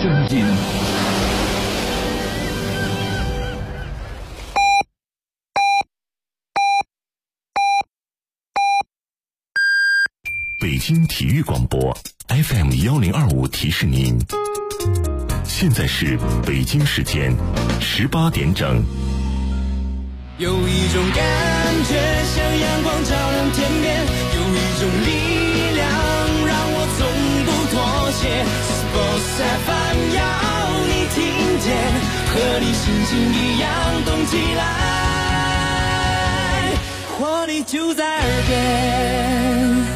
声音。 北京体育广播 FM1025提示您，现在是北京时间18点整。 有一种感觉像阳光照亮天边，有一种力量让我从不妥协。Sports FM 要你听见，和你心情一样动起来，活力就在耳边。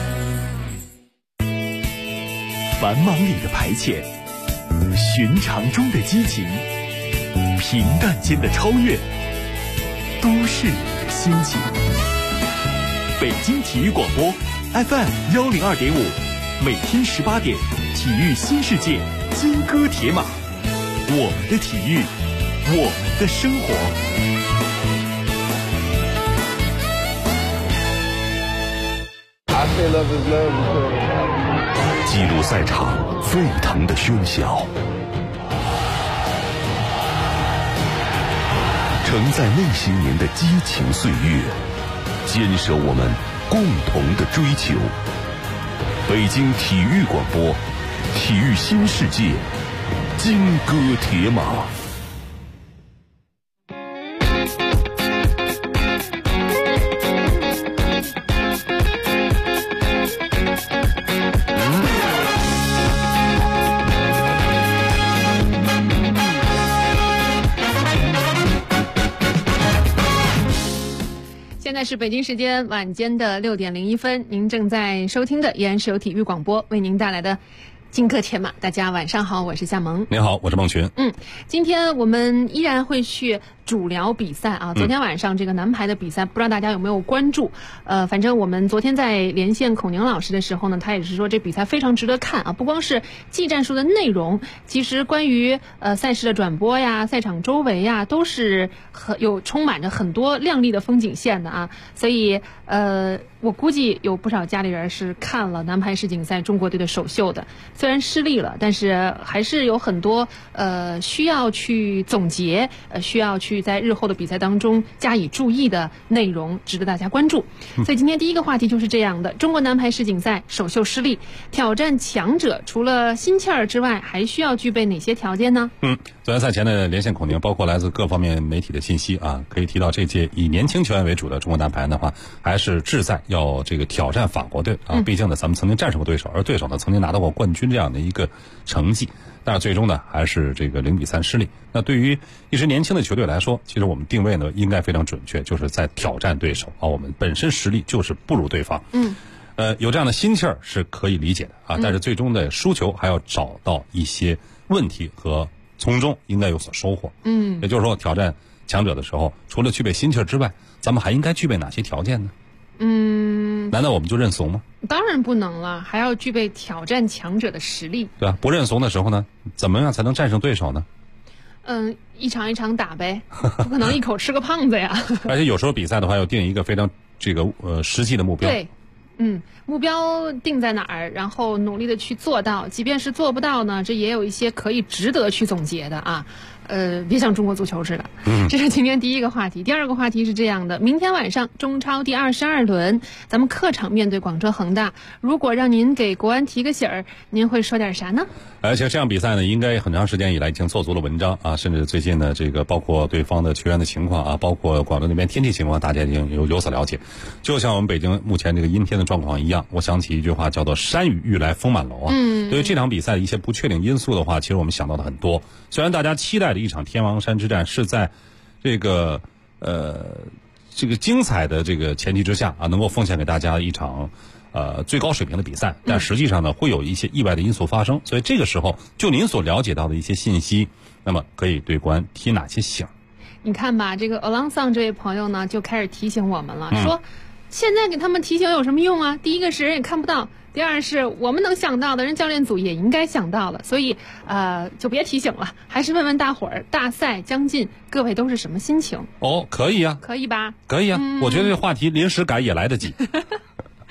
繁忙里的排遣，寻常中的激情，平淡间的超越，都是你的心情。北京体育广播 FM102.5，每天18点，体育新世界，金戈铁马，我们的体育，我们的生活。 记录赛场沸腾的喧嚣，承载那些年的激情岁月，坚守我们共同的追求。北京体育广播，体育新世界，金戈铁马。 现在是北京时间晚间的6点01分，您正在收听的依然是由体育广播为您带来的金戈铁马。大家晚上好，我是夏萌。 您好，我是孟群。 今天我们依然会去主聊比赛啊。昨天晚上这个男排的比赛，不知道大家有没有关注？反正我们昨天在连线孔宁老师的时候呢，他也是说这比赛非常值得看啊。不光是技战术的内容，其实关于赛事的转播呀、赛场周围呀，都是充满着很多亮丽的风景线的啊。所以我估计有不少家里人是看了男排世锦赛中国队的首秀的，虽然失利了，但是还是有很多需要去总结，需要去在日后的比赛当中加以注意的内容，值得大家关注。所以今天第一个话题就是这样的：中国男排世锦赛首秀失利，挑战强者除了心气儿之外，还需要具备哪些条件呢？ 昨天赛前的连线孔宁，包括来自各方面媒体的信息啊，可以提到这届以年轻球员为主的中国男排的话，还是志在要这个挑战法国队啊。毕竟呢，咱们曾经战胜过对手，而对手呢曾经拿到过冠军这样的一个成绩，但是最终呢还是这个0-3失利。那对于一支年轻的球队来说，其实我们定位呢应该非常准确，就是在挑战对手啊。我们本身实力就是不如对方，有这样的心气儿是可以理解的啊。但是最终的输球还要找到一些问题和从中应该有所收获。也就是说，挑战强者的时候，除了具备心气儿之外，咱们还应该具备哪些条件呢？难道我们就认怂吗？ 当然不能了，还要具备挑战强者的实力。 对吧？不认怂的时候呢，怎么样才能战胜对手呢？ 一场一场打呗，不可能一口吃个胖子呀。 而且有时候比赛的话，要定一个非常实际的目标。 对。目标定在哪儿，然后努力的去做到，即便是做不到呢，这也有一些可以值得去总结的啊。别像中国足球似的。这是今天第一个话题。第二个话题是这样的：明天晚上中超第22轮，咱们客场面对广州恒大。如果让您给国安提个醒儿，您会说点啥呢？ 而且这场比赛呢，应该很长时间以来已经做足了文章啊，甚至最近呢，这个包括对方的球员的情况啊，包括广州那边天气情况，大家已经有所了解。就像我们北京目前这个阴天的状况一样，我想起一句话叫做"山雨欲来风满楼"啊。对于这场比赛的一些不确定因素的话，其实我们想到的很多。虽然大家期待的一场天王山之战是在这个精彩的这个前提之下啊，能够奉献给大家一场最高水平的比赛，但实际上呢，会有一些意外的因素发生。所以这个时候，就您所了解到的一些信息，那么可以对国安提哪些醒？ 你看吧，这个 Alonso 这位朋友呢，就开始提醒我们了，说现在给他们提醒有什么用啊？第一个是人也看不到，第二是我们能想到的，人教练组也应该想到了，所以就别提醒了，还是问问大伙儿，大赛将近，各位都是什么心情？ 可以啊， 可以吧？ 可以啊，我觉得这话题临时改也来得及。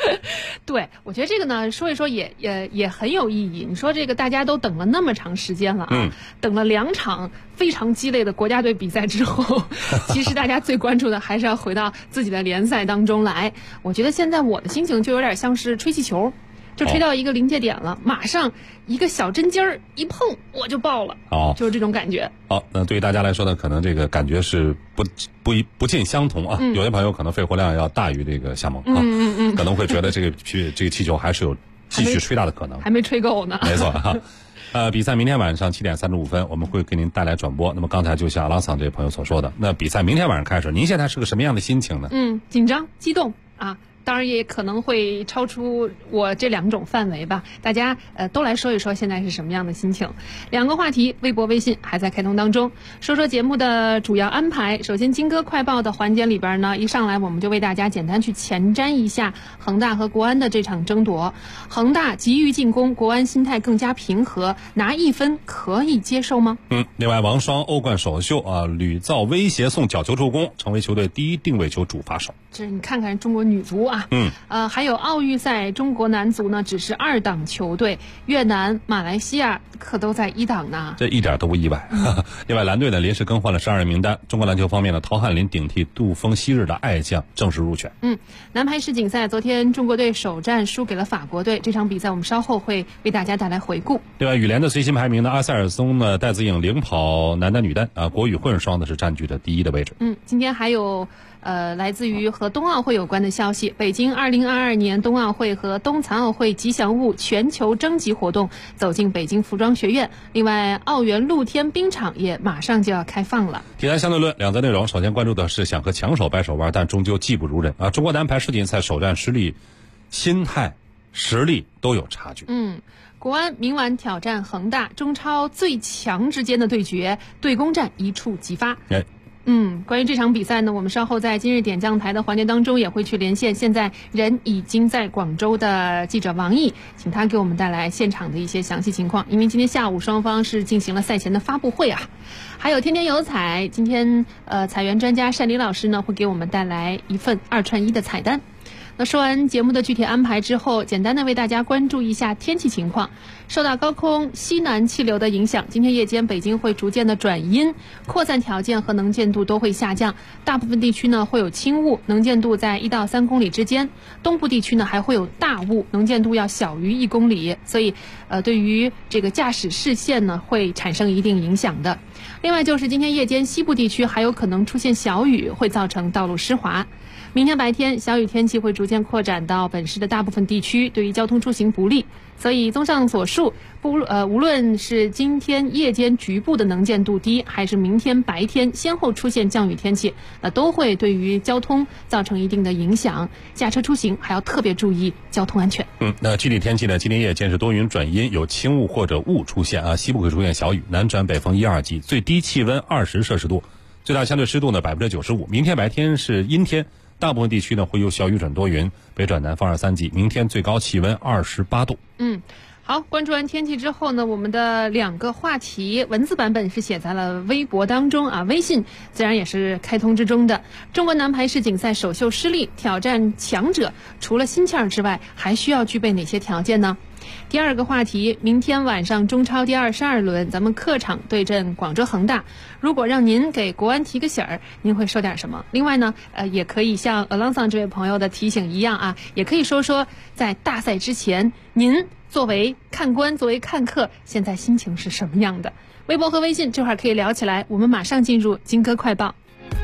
对，我觉得这个呢，说一说也很有意义。你说这个大家都等了那么长时间了啊，等了2场非常激烈的国家队比赛之后，其实大家最关注的还是要回到自己的联赛当中来。我觉得现在我的心情就有点像是吹气球。就吹到一个临界点了，马上一个小针尖儿一碰我就爆了，就是这种感觉。 好，那对于大家来说呢，可能这个感觉是不尽相同啊。有些朋友可能肺活量要大于这个夏萌啊，可能会觉得这个气球还是有继续吹大的可能， 还没吹够呢。 没错哈。比赛明天晚上7点35分，我们会给您带来转播。那么刚才就像郎桑这位朋友所说的，那比赛明天晚上开始，您现在是个什么样的心情呢？ 紧张、激动啊。当然也可能会超出我这2种范围吧，大家都来说一说现在是什么样的心情。2个话题，微博、微信还在开通当中。说说节目的主要安排。首先，金歌快报的环节里边呢，一上来我们就为大家简单去前瞻一下恒大和国安的这场争夺。恒大急于进攻，国安心态更加平和，拿1分可以接受吗？ 另外，王霜欧冠首秀啊，屡造威胁送角球助攻，成为球队第1定位球主罚手。 这你看看中国女足啊。还有奥运赛，中国男足呢只是2档球队，越南、马来西亚可都在1档呢， 这一点都不意外。另外，蓝队呢临时更换了12人名单。中国篮球方面呢，陶汉林顶替杜锋昔日的爱将正式入选。 男排世锦赛，昨天中国队首战输给了法国队，这场比赛我们稍后会为大家带来回顾。 另外，羽联的最新排名呢，阿塞尔松呢戴资颖领跑男单、女单啊，国羽混双呢是占据着第1的位置。 今天还有来自于和冬奥会有关的消息，北京2022年冬奥会和冬残奥会吉祥物全球征集活动走进北京服装学院。另外，奥园露天冰场也马上就要开放了。 体坛相对论2则内容，首先关注的是想和强手掰手腕，但终究技不如人啊！中国男排世锦赛首战失利，心态、实力都有差距。 国安明晚挑战恒大，中超最强之间的对决，对攻战一触即发。关于这场比赛呢，我们稍后在今日点将台的环节当中也会去连线现在人已经在广州的记者王毅，请他给我们带来现场的一些详细情况。因为今天下午双方是进行了赛前的发布会啊。还有天天有彩，今天彩园专家单黎老师呢会给我们带来一份2串1的彩单。那说完节目的具体安排之后，简单的为大家关注一下天气情况。受到高空西南气流的影响，今天夜间北京会逐渐的转阴，扩散条件和能见度都会下降，大部分地区呢会有轻雾，能见度在1到3公里之间，东部地区呢还会有大雾，能见度要小于1公里，所以对于这个驾驶视线呢会产生一定影响的。另外就是今天夜间西部地区还有可能出现小雨，会造成道路湿滑。明天白天小雨天气会逐渐扩展到本市的大部分地区，对于交通出行不利。所以综上所述，无论是今天夜间局部的能见度低，还是明天白天先后出现降雨天气，都会对于交通造成一定的影响。驾车出行还要特别注意交通安全。 那具体天气呢？今天夜间是多云转阴，有轻雾或者雾出现啊，西部会出现小雨，南转北风1、2级，最低气温20摄氏度，最大相对湿度呢95%。明天白天是阴天。大部分地区呢会有小雨转多云，北转南风2、3级，明天最高气温28度。 好，关注完天气之后呢，我们的2个话题文字版本是写在了微博当中啊，微信自然也是开通之中的。中国男排世锦赛首秀失利，挑战强者，除了心气儿之外，还需要具备哪些条件呢？第2个话题，明天晚上中超第22轮，咱们客场对阵广州恒大。如果让您给国安提个醒儿，您会说点什么？另外呢，也可以像 Alonso 这位朋友的提醒一样啊，也可以说说在大赛之前，您作为看官、作为看客，现在心情是什么样的？微博和微信这会儿可以聊起来。我们马上进入金歌快报。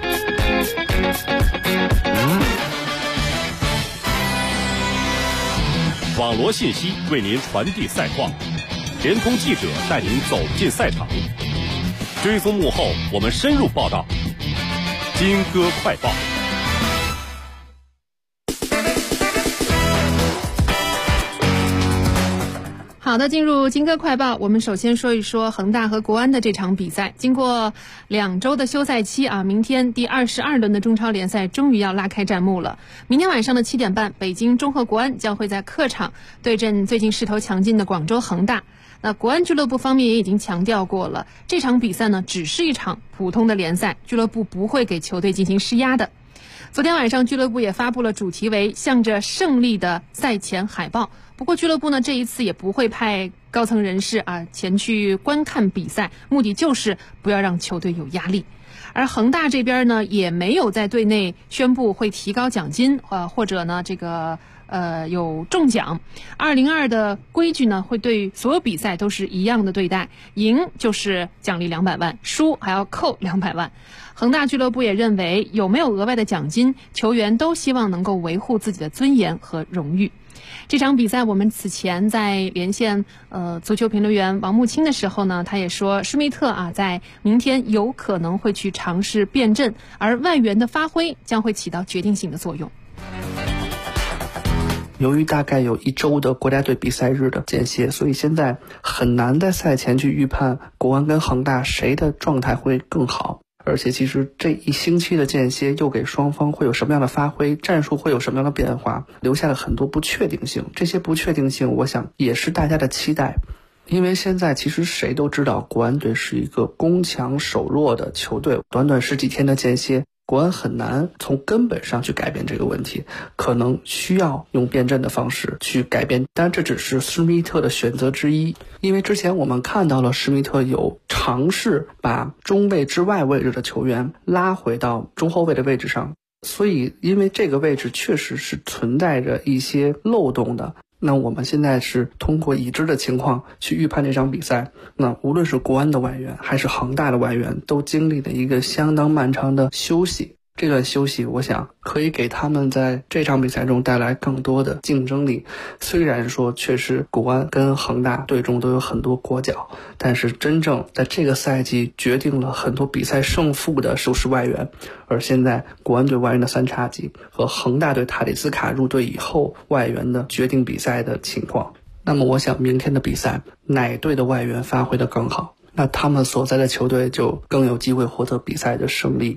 网罗信息为您传递赛况，联通记者带您走进赛场，追踪幕后，我们深入报道。金歌快报。 好的，进入金歌快报，我们首先说一说恒大和国安的这场比赛。经过2周的休赛期啊，明天第22轮的中超联赛终于要拉开战幕了。明天晚上的7点半，北京中赫国安将会在客场对阵最近势头强劲的广州恒大。那国安俱乐部方面也已经强调过了，这场比赛呢只是一场普通的联赛，俱乐部不会给球队进行施压的。 昨天晚上俱乐部也发布了主题为向着胜利的赛前海报。不过俱乐部呢这一次也不会派高层人士前去观看比赛，目的就是不要让球队有压力。而恒大这边呢也没有在队内宣布会提高奖金或者呢有中奖。202的规矩呢会对所有比赛都是一样的对待，赢就是奖励200万，输还要扣200万。恒大俱乐部也认为有没有额外的奖金，球员都希望能够维护自己的尊严和荣誉。这场比赛我们此前在连线足球评论员王慕清的时候呢，他也说施密特在明天有可能会去尝试变阵，而外援的发挥将会起到决定性的作用。 由于大概有1周的国家队比赛日的间歇，所以现在很难在赛前去预判国安跟恒大谁的状态会更好。而且其实这1星期的间歇又给双方会有什么样的发挥，战术会有什么样的变化，留下了很多不确定性。这些不确定性我想也是大家的期待。因为现在其实谁都知道国安队是一个攻强守弱的球队，短短10几天的间歇，国安很难从根本上去改变这个问题，可能需要用变阵的方式去改变，但这只是施密特的选择之一。因为之前我们看到了施密特有尝试把中卫之外位置的球员拉回到中后卫的位置上，所以因为这个位置确实是存在着一些漏洞的。那我们现在是通过已知的情况去预判这场比赛，那无论是国安的外援还是恒大的外援都经历了一个相当漫长的休息，这段休息我想可以给他们在这场比赛中带来更多的竞争力。虽然说确实国安跟恒大队中都有很多国脚，但是真正在这个赛季决定了很多比赛胜负的就是外援，而现在国安队外援的3叉戟和恒大队塔里斯卡入队以后外援的决定比赛的情况。那么我想明天的比赛哪队的外援发挥得更好，那他们所在的球队就更有机会获得比赛的胜利。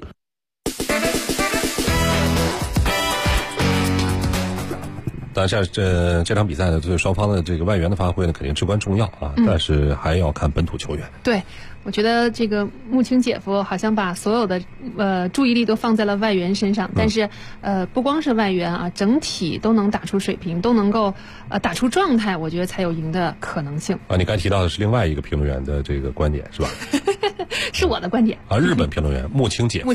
当然这场比赛呢，对双方的这个外援的发挥呢，肯定至关重要但是还要看本土球员。 对，我觉得这个慕清姐夫好像把所有的注意力都放在了外援身上，但是不光是外援整体都能打出水平，都能够打出状态，我觉得才有赢的可能性。 你刚才提到的是另外一个评论员的这个观点是吧？ 是我的观点日本评论员慕清姐夫。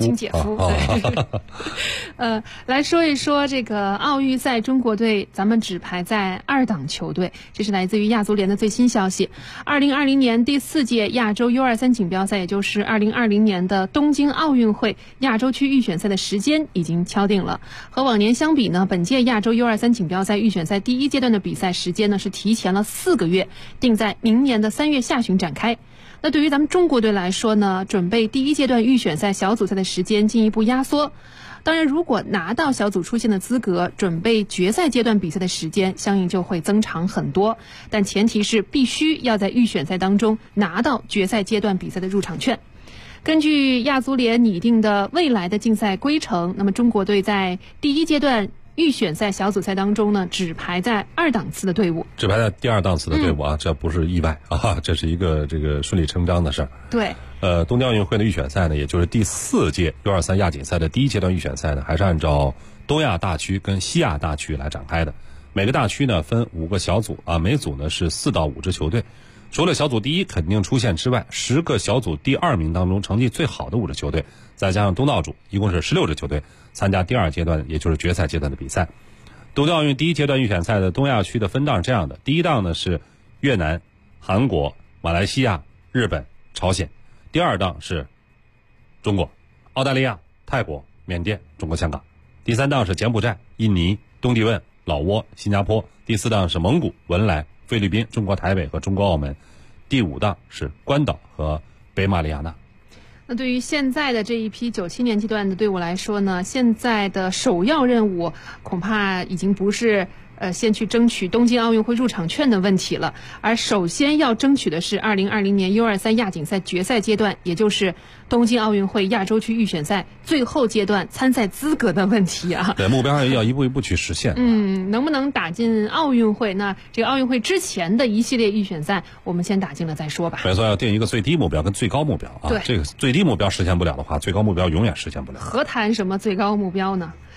对。来说一说这个奥运赛中国队，咱们只排在2档球队，这是来自于亚足联的最新消息。2020年第4届亚洲 U23 锦标赛，也就是2020年的东京奥运会亚洲区预选赛的时间已经敲定了。和往年相比呢，本届亚洲 U23 锦标赛预选赛第1阶段的比赛时间呢是提前了4个月，定在明年的3月下旬展开。那对于咱们中国队来说呢，准备第1阶段预选赛小组赛的时间进一步压缩。当然，如果拿到小组出线的资格，准备决赛阶段比赛的时间相应就会增长很多，但前提是必须要在预选赛当中拿到决赛阶段比赛的入场券。根据亚足联拟定的未来的竞赛规程，那么中国队在第1阶段预选赛小组赛当中呢，只排在2档次的队伍， 只排在第2档次的队伍这不是意外这是一个这个顺理成章的事儿。 对。 东京奥运会的预选赛呢，也就是第4届 U23 亚锦赛的第1阶段预选赛呢，还是按照东亚大区跟西亚大区来展开的。每个大区呢分5个小组每组呢是4到5支球队。除了小组第1肯定出线之外，10个小组第2名当中成绩最好的5支球队，再加上东道主，一共是16支球队参加第2阶段，也就是决赛阶段的比赛。东京奥运第1阶段预选赛的东亚区的分档是这样的：第1档呢是越南、韩国、马来西亚、日本、朝鲜；第2档是中国、澳大利亚、泰国、缅甸、中国香港；第3档是柬埔寨、印尼、东帝汶、老挝、新加坡；第4档是蒙古、文莱、菲律宾、中国台北和中国澳门；第5档是关岛和北马里亚纳。 那对于现在的这一批97年阶段的队伍来说呢，现在的首要任务恐怕已经不是先去争取东京奥运会入场券的问题了，而首先要争取的是2020年 U23 亚锦赛决赛阶段，也就是东京奥运会亚洲区预选赛最后阶段参赛资格的问题对，目标要一步一步去实现。 能不能打进奥运会？那这个奥运会之前的一系列预选赛，我们先打进了再说吧。 没错，要定一个最低目标跟最高目标对， 这个最低目标实现不了的话，最高目标永远实现不了。 何谈什么最高目标呢？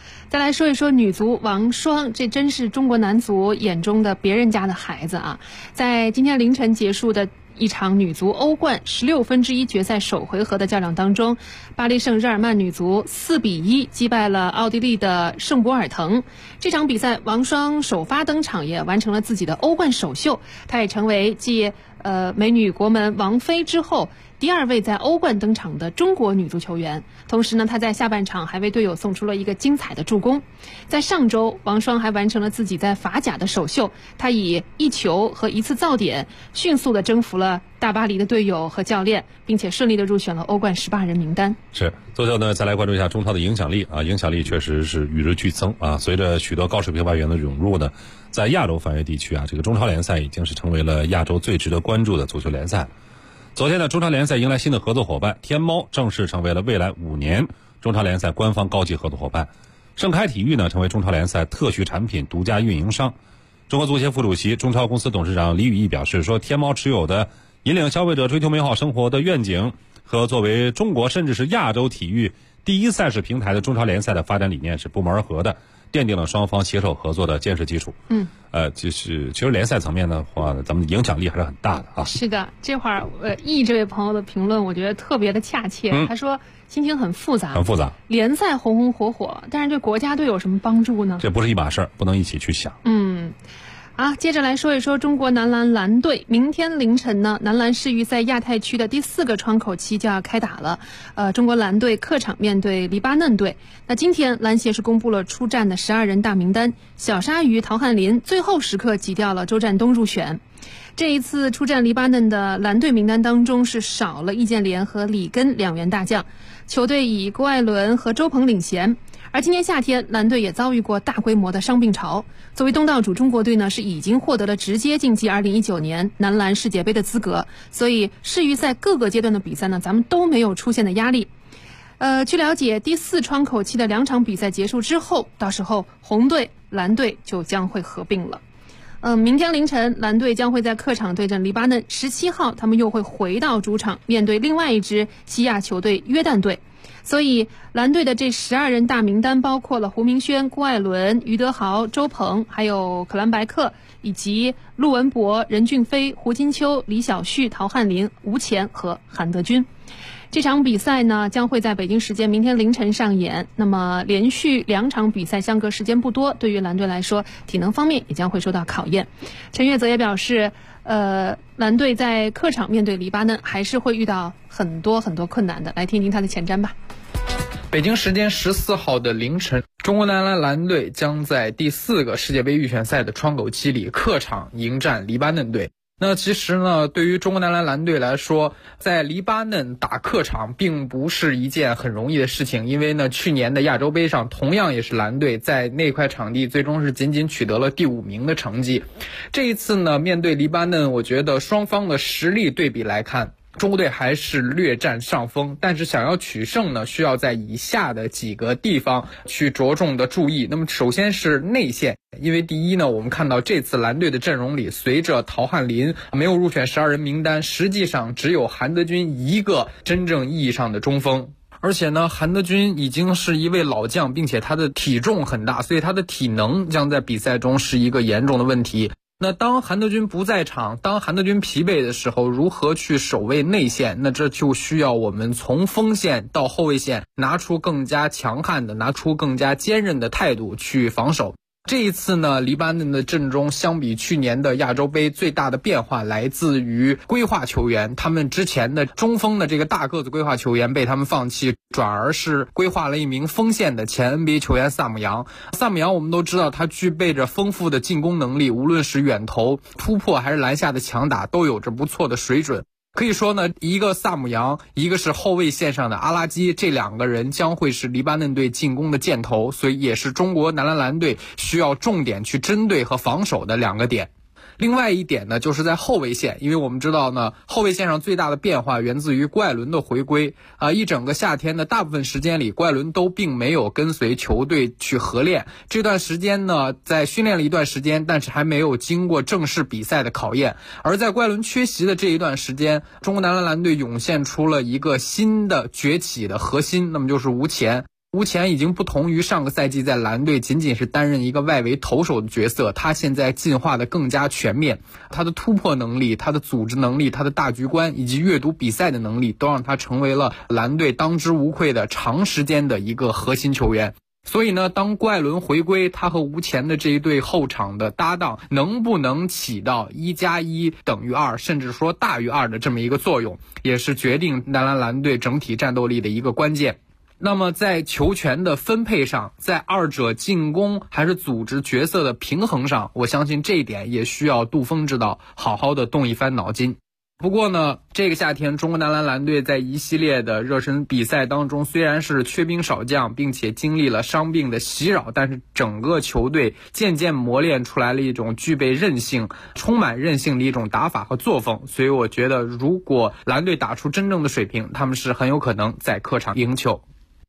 再来说一说女足王霜，这真是中国男足眼中的别人家的孩子啊！在今天凌晨结束的一场女足欧冠1/16决赛首回合的较量当中，巴黎圣日耳曼女足4-1击败了奥地利的圣博尔滕。这场比赛，王霜首发登场，也完成了自己的欧冠首秀，她也成为继美女国门王菲之后第2位在欧冠登场的中国女足球员。同时呢，她在下半场还为队友送出了一个精彩的助攻。在上周，王霜还完成了自己在法甲的首秀，她以1球和1次造点迅速的征服了大巴黎的队友和教练，并且顺利的入选了欧冠18人名单。 是，最后呢，再来关注一下中超的影响力啊，影响力确实是与日俱增啊。随着许多高水平外援的涌入呢，在亚洲范围地区啊，这个中超联赛已经是成为了亚洲最值得关注的足球联赛。昨天呢，中超联赛迎来新的合作伙伴，天猫正式成为了未来5年中超联赛官方高级合作伙伴。盛开体育呢，成为中超联赛特许产品独家运营商。中国足协副主席、中超公司董事长李宇毅表示说，天猫持有的引领消费者追求美好生活的愿景和作为中国甚至是亚洲体育第一赛事平台的中超联赛的发展理念是不谋而合的，奠定了双方携手合作的坚实基础。就是其实联赛层面的话，咱们影响力还是很大的啊。 是的，这会儿易这位朋友的评论，我觉得特别的恰切。他说心情很复杂， 很复杂。联赛红红火火，但是对国家队有什么帮助呢？ 这不是一码事儿，不能一起去想。 接着来说一说中国男篮篮队。明天凌晨呢，男篮世预赛亚太区的第4个窗口期就要开打了。中国篮队客场面对黎巴嫩队。那今天篮协是公布了出战的12人大名单，小鲨鱼陶汉林最后时刻挤掉了周占东入选。这一次出战黎巴嫩的蓝队名单当中是少了易建联和里根2员大将，球队以郭艾伦和周鹏领衔。而今年夏天，蓝队也遭遇过大规模的伤病潮。作为东道主，中国队呢是已经获得了直接晋级2019年男篮世界杯的资格，所以世预赛各个阶段的比赛呢，咱们都没有出现的压力。据了解，第4窗口期的2场比赛结束之后，到时候红队、蓝队就将会合并了。明天凌晨，蓝队将会在客场对阵黎巴嫩，17号他们又会回到主场面对另外一支西亚球队约旦队。所以蓝队的这12人大名单包括了胡明轩、郭艾伦、于德豪、周鹏，还有可兰白克，以及陆文博、任骏飞、胡金秋、李晓旭、陶汉林、吴前和韩德君。这场比赛呢将会在北京时间明天凌晨上演。那么连续2场比赛相隔时间不多，对于蓝队来说，体能方面也将会受到考验。陈悦则也表示，蓝队在客场面对黎巴嫩还是会遇到很多困难的。来听听他的前瞻吧。 北京时间14号的凌晨，中国男篮蓝队将在第4个世界杯预选赛的窗口期里客场迎战黎巴嫩队。那其实呢，对于中国男篮蓝队来说，在黎巴嫩打客场并不是一件很容易的事情，因为呢，去年的亚洲杯上同样也是蓝队在那块场地最终是仅仅取得了第5名的成绩。这一次呢，面对黎巴嫩，我觉得双方的实力对比来看，中国队还是略占上风，但是想要取胜呢，需要在以下的几个地方去着重的注意。那么首先是内线，因为第一呢，我们看到这次蓝队的阵容里，随着陶汉林没有入选12人名单，实际上只有韩德君一个真正意义上的中锋。而且呢，韩德君已经是一位老将，并且他的体重很大，所以他的体能将在比赛中是一个严重的问题。那当韩德君不在场，当韩德君疲惫的时候，如何去守卫内线？那这就需要我们从锋线到后卫线拿出更加强悍的、拿出更加坚韧的态度去防守。这一次呢，黎巴嫩的阵中相比去年的亚洲杯最大的变化来自于规划球员，他们之前的中锋的这个大个子规划球员被他们放弃，转而是规划了一名锋线的前 NBA 球员萨姆扬。萨姆扬我们都知道他具备着丰富的进攻能力，无论是远投、突破还是篮下的强打都有着不错的水准。可以说呢，一个萨姆扬，一个是后卫线上的阿拉基，这2个人将会是黎巴嫩队进攻的箭头，所以也是中国男篮蓝队需要重点去针对和防守的2个点。另外一点呢，就是在后卫线，因为我们知道呢，后卫线上最大的变化源自于郭艾伦的回归。一整个夏天的大部分时间里，郭艾伦都并没有跟随球队去合练。这段时间呢，在训练了一段时间，但是还没有经过正式比赛的考验。而在郭艾伦缺席的这一段时间，中国男篮蓝队涌现出了一个新的崛起的核心，那么就是吴前。 吴前已经不同于上个赛季在蓝队仅仅是担任一个外围投手的角色，他现在进化的更加全面，他的突破能力、他的组织能力、他的大局观以及阅读比赛的能力，都让他成为了蓝队当之无愧的长时间的一个核心球员。所以呢，当郭艾伦回归，他和吴前的这一对后场的搭档能不能起到1+1等于2，甚至说大于2的这么一个作用，也是决定男篮蓝队整体战斗力的一个关键。那么在球权的分配上，在二者进攻还是组织角色的平衡上，我相信这一点也需要杜锋指导好好的动一番脑筋。不过呢，这个夏天中国男篮蓝队在一系列的热身比赛当中，虽然是缺兵少将，并且经历了伤病的袭扰，但是整个球队渐渐磨练出来了一种具备韧性、充满韧性的一种打法和作风。所以我觉得，如果蓝队打出真正的水平，他们是很有可能在客场赢球。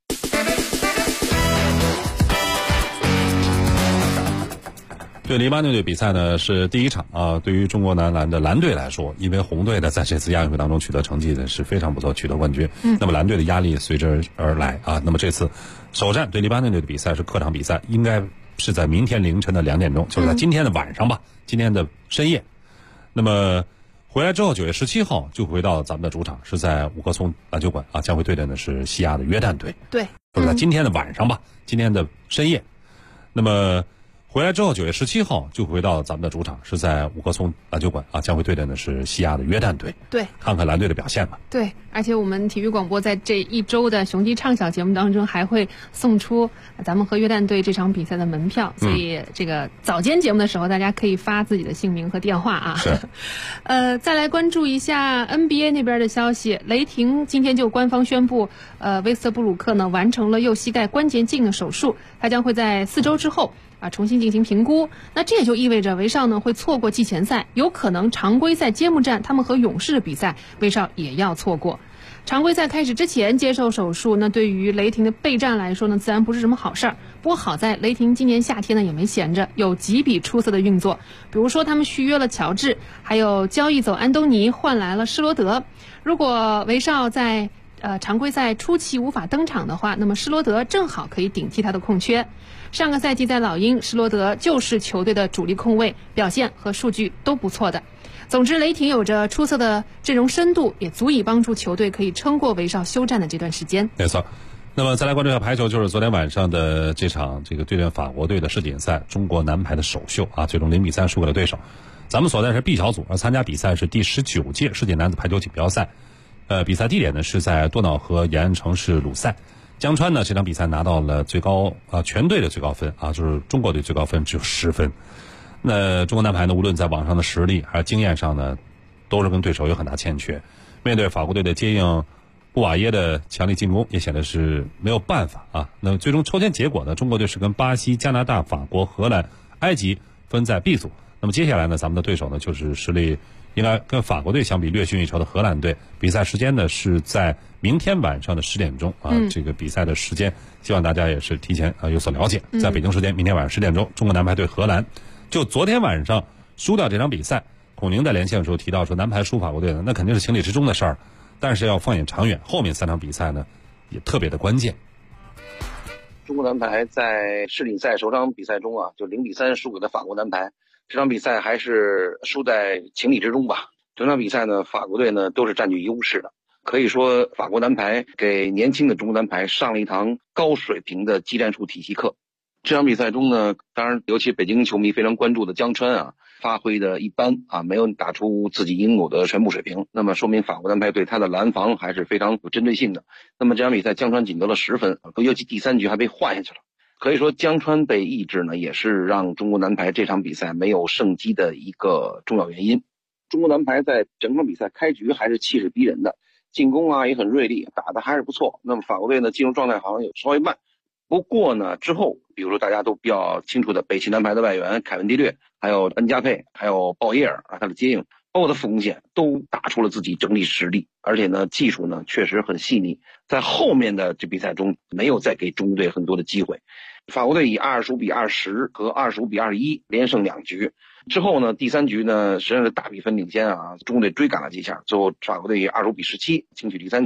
对黎巴嫩队比赛呢是第一场啊，对于中国男篮的蓝队来说，因为红队呢在这次亚运会当中取得成绩呢是非常不错，取得冠军。那么蓝队的压力随之而来啊。那么这次首战对黎巴嫩队的比赛是客场比赛，应该是在明天凌晨的2点钟，就是在今天的晚上吧，今天的深夜。那么回来之后9月17号就回到咱们的主场，是在五棵松篮球馆啊，将会对阵的是西亚的约旦队。 对， 就是在今天的晚上吧，今天的深夜。那么回来之后9月17号就回到咱们的主场，是在五棵松篮球馆啊，将会对阵的是西亚的约旦队。 对， 看看蓝队的表现吧。 对，而且我们体育广播在这一周的雄鸡畅晓节目当中还会送出咱们和约旦队这场比赛的门票，所以这个早间节目的时候大家可以发自己的姓名和电话啊。 是。 再来关注一下 NBA 那边的消息，雷霆今天就官方宣布，威斯特布鲁克呢完成了右膝盖关节镜的手术，他将会在4周之后重新进行评估。那这也就意味着威少呢会错过季前赛，有可能常规赛揭幕战他们和勇士的比赛威少也要错过。常规赛开始之前接受手术，那对于雷霆的备战来说呢，自然不是什么好事儿。不过好在雷霆今年夏天呢也没闲着，有几笔出色的运作，比如说他们续约了乔治，还有交易走安东尼，换来了施罗德。如果威少在常规赛初期无法登场的话，那么施罗德正好可以顶替他的空缺。上个赛季在老鹰，施罗德就是球队的主力控卫，表现和数据都不错的。总之，雷霆有着出色的阵容深度，也足以帮助球队可以撑过威少休战的这段时间。 没错。那么再来关注一下排球，就是昨天晚上的这场对阵法国队的世锦赛，中国男排的首秀啊，最终0-3输给了对手。咱们所在是 B 小组，而参加比赛是第19届世界男子排球锦标赛。比赛地点呢是在多瑙河沿岸城市鲁塞。江川呢这场比赛拿到了全队的最高分啊，就是中国队最高分只有10分。那中国男排呢，无论在网上的实力还是经验上呢，都是跟对手有很大欠缺。面对法国队的接应布瓦耶的强力进攻，也显得是没有办法啊。那最终抽签结果呢，中国队是跟巴西、加拿大、法国、荷兰、埃及分在 B 组。那么接下来呢，咱们的对手呢就是实力应该跟法国队相比略逊一筹的荷兰队。比赛时间呢是在明天晚上的10点钟啊。这个比赛的时间，希望大家也是提前有所了解。在北京时间明天晚上10点钟，中国男排对荷兰。就昨天晚上输掉这场比赛，孔宁在连线的时候提到说，男排输法国队呢，那肯定是情理之中的事儿，但是要放眼长远，后面3场比赛呢也特别的关键。 中国男排在世锦赛首场比赛中啊，就0-3输给了法国男排。这场比赛还是输在情理之中吧。整场比赛呢，法国队呢都是占据优势的，可以说法国男排给年轻的中国男排上了一堂高水平的技战术体系课。这场比赛中呢，当然尤其北京球迷非常关注的江川啊，发挥的一般啊，没有打出自己应有的全部水平，那么说明法国男排对他的拦防还是非常有针对性的。那么这场比赛江川仅得了10分，尤其第3局还被换下去了。可以说江川被抑制呢，也是让中国男排这场比赛没有胜机的一个重要原因。中国男排在整场比赛开局还是气势逼人的，进攻啊也很锐利，打得还是不错。那么法国队呢进入状态好像有稍微慢，不过呢之后比如说大家都比较清楚的北汽男排的外援凯文迪略，还有恩加佩，还有鲍耶尔啊，他的接应包括他副攻线都打出了自己整体实力，而且呢技术呢确实很细腻，在后面的这比赛中没有再给中国队很多的机会。法国队以25-20和25-21连胜2局之后呢，第3局呢实际上是大比分领先啊，中国队追赶了几下，最后法国队以25-17轻取第3局。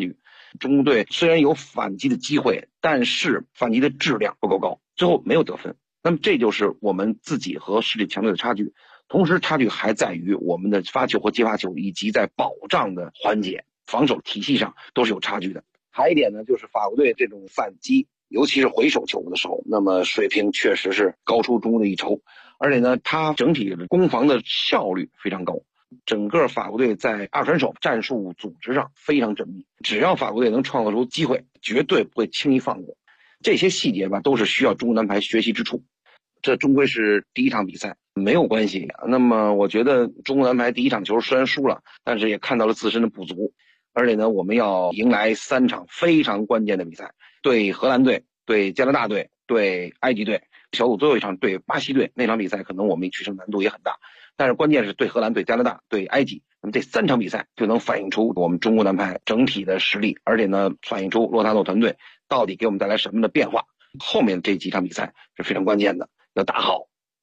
中国队虽然有反击的机会，但是反击的质量不够高，最后没有得分。那么这就是我们自己和实力强队的差距。同时差距还在于我们的发球和接发球以及在保障的环节、防守体系上都是有差距的。还有一点呢，就是法国队这种反击，尤其是回手球的时候，那么水平确实是高出中国队一筹。而且呢，它整体的攻防的效率非常高。整个法国队在二传手战术组织上非常缜密，只要法国队能创造出机会，绝对不会轻易放过。这些细节吧，都是需要中国男排学习之处。这终归是第一场比赛，没有关系。那么我觉得中国男排第一场球虽然输了，但是也看到了自身的不足。而且呢，我们要迎来3场非常关键的比赛，对荷兰队、对加拿大队、对埃及队，小组最后一场对巴西队，那场比赛可能我们取胜难度也很大。但是关键是对荷兰、对加拿大、对埃及，那么这3场比赛就能反映出我们中国男排整体的实力，而且呢，反映出洛塔诺团队到底给我们带来什么的变化。后面这几场比赛是非常关键的，要打好。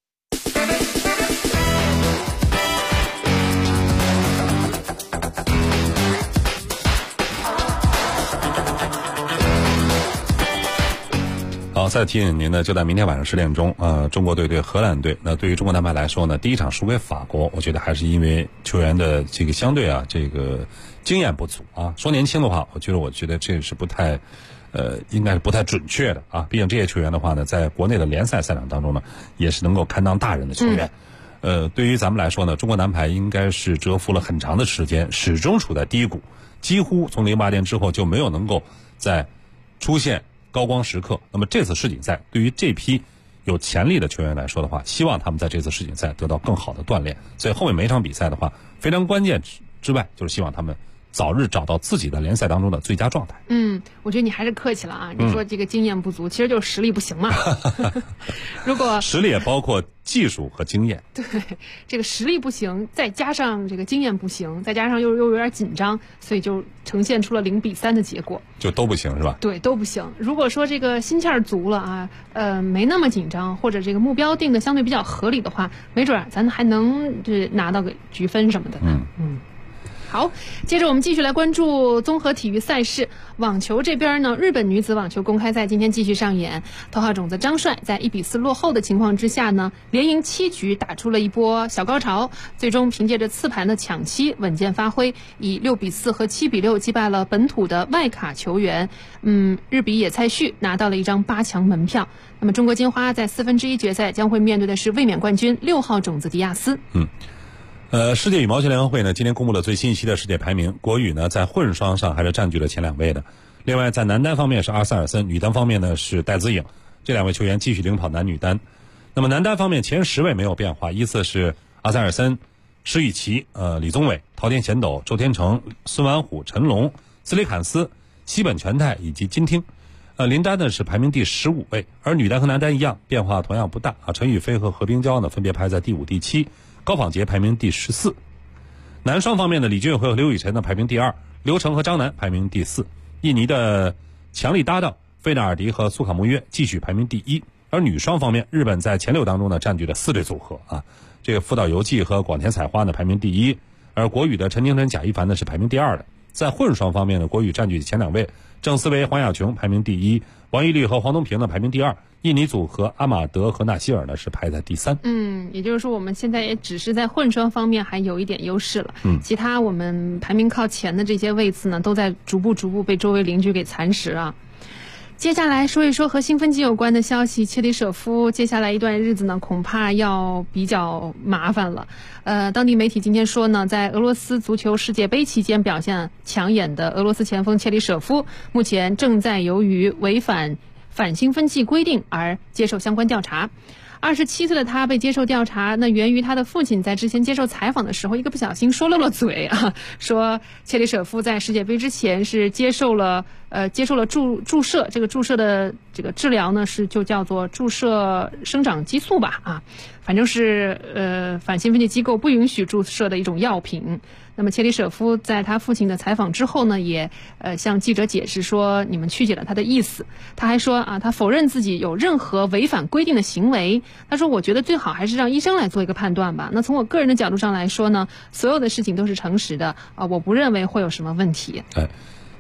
好，再提醒您呢，就在明天晚上10点钟，中国队对荷兰队。那对于中国男排来说呢，第一场输给法国，我觉得还是因为球员的这个相对这个经验不足啊。说年轻的话，我觉得这是不太，应该是不太准确的啊。毕竟这些球员的话呢，在国内的联赛赛场当中呢，也是能够堪当大人的球员。对于咱们来说呢，中国男排应该是蛰伏了很长的时间，始终处在低谷，几乎从08年之后就没有能够再出现高光时刻。那么这次世锦赛对于这批有潜力的球员来说的话，希望他们在这次世锦赛得到更好的锻炼。所以后面每一场比赛的话，非常关键之外，就是希望他们早日找到自己的联赛当中的最佳状态。 我觉得你还是客气了啊！你说这个经验不足，其实就是实力不行嘛。如果实力也包括技术和经验。 对，这个实力不行，再加上这个经验不行，再加上又有点紧张，所以就呈现出了0-3的结果。 就都不行是吧？ 对，都不行。如果说这个心气儿足了啊，没那么紧张，或者这个目标定的相对比较合理的话，没准咱还能拿到个局分什么的。好，接着我们继续来关注综合体育赛事。网球这边呢，日本女子网球公开赛今天继续上演，头号种子张帅在1-4落后的情况之下呢，连赢7局，打出了一波小高潮，最终凭借着次盘的抢七稳健发挥，以6-4和7-6击败了本土的外卡球员日比野菜绪，拿到了一张8强门票。那么中国金花在1/4决赛将会面对的是卫冕冠军6号种子迪亚斯。 世界羽毛球联合会呢，今天公布了最新一期的世界排名，国羽呢在混双上还是占据了前2位的。另外在男单方面是阿塞尔森，女单方面呢是戴资颖，这2位球员继续领跑男女单。那么男单方面前10位没有变化，依次是阿塞尔森、施雨琦、李宗伟、桃田贤斗、周天成、孙完虎、陈龙、斯里坎斯、西本全泰以及金汀。林丹呢是排名第15位，而女单和男单一样，变化同样不大啊。陈雨菲和何冰娇呢分别排在第5、第7。高仿杰排名第14，男双方面的李俊辉和刘雨辰呢排名第2，刘成和张楠排名第4。印尼的强力搭档费纳尔迪和苏卡穆约继续排名第1。而女双方面，日本在前6当中呢占据了4对组合啊，这个福岛由纪和广田彩花呢排名第1，而国羽的陈清晨、贾一凡呢是排名第2的。在混双方面呢，国羽占据前2位，郑思维、黄雅琼排名第1，王懿律和黄东萍呢排名第2。印尼组合阿马德和纳希尔呢是排在第3。 也就是说我们现在也只是在混双方面还有一点优势了。其他我们排名靠前的这些位次呢，都在逐步被周围邻居给蚕食啊。接下来说一说和兴奋剂有关的消息，切里舍夫接下来一段日子呢，恐怕要比较麻烦了。当地媒体今天说呢，在俄罗斯足球世界杯期间表现抢眼的俄罗斯前锋切里舍夫，目前正在由于违反兴奋剂规定而接受相关调查。27岁的他被接受调查，那源于他的父亲在之前接受采访的时候一个不小心说漏了嘴啊，说切里舍夫在世界杯之前是接受了注射，这个注射的这个治疗呢就叫做注射生长激素吧啊，反正是反兴奋剂机构不允许注射的一种药品。那么切里舍夫在他父亲的采访之后呢，也向记者解释说，你们曲解了他的意思。他还说他否认自己有任何违反规定的行为。他说，我觉得最好还是让医生来做一个判断吧。那从我个人的角度上来说呢，所有的事情都是诚实的我不认为会有什么问题。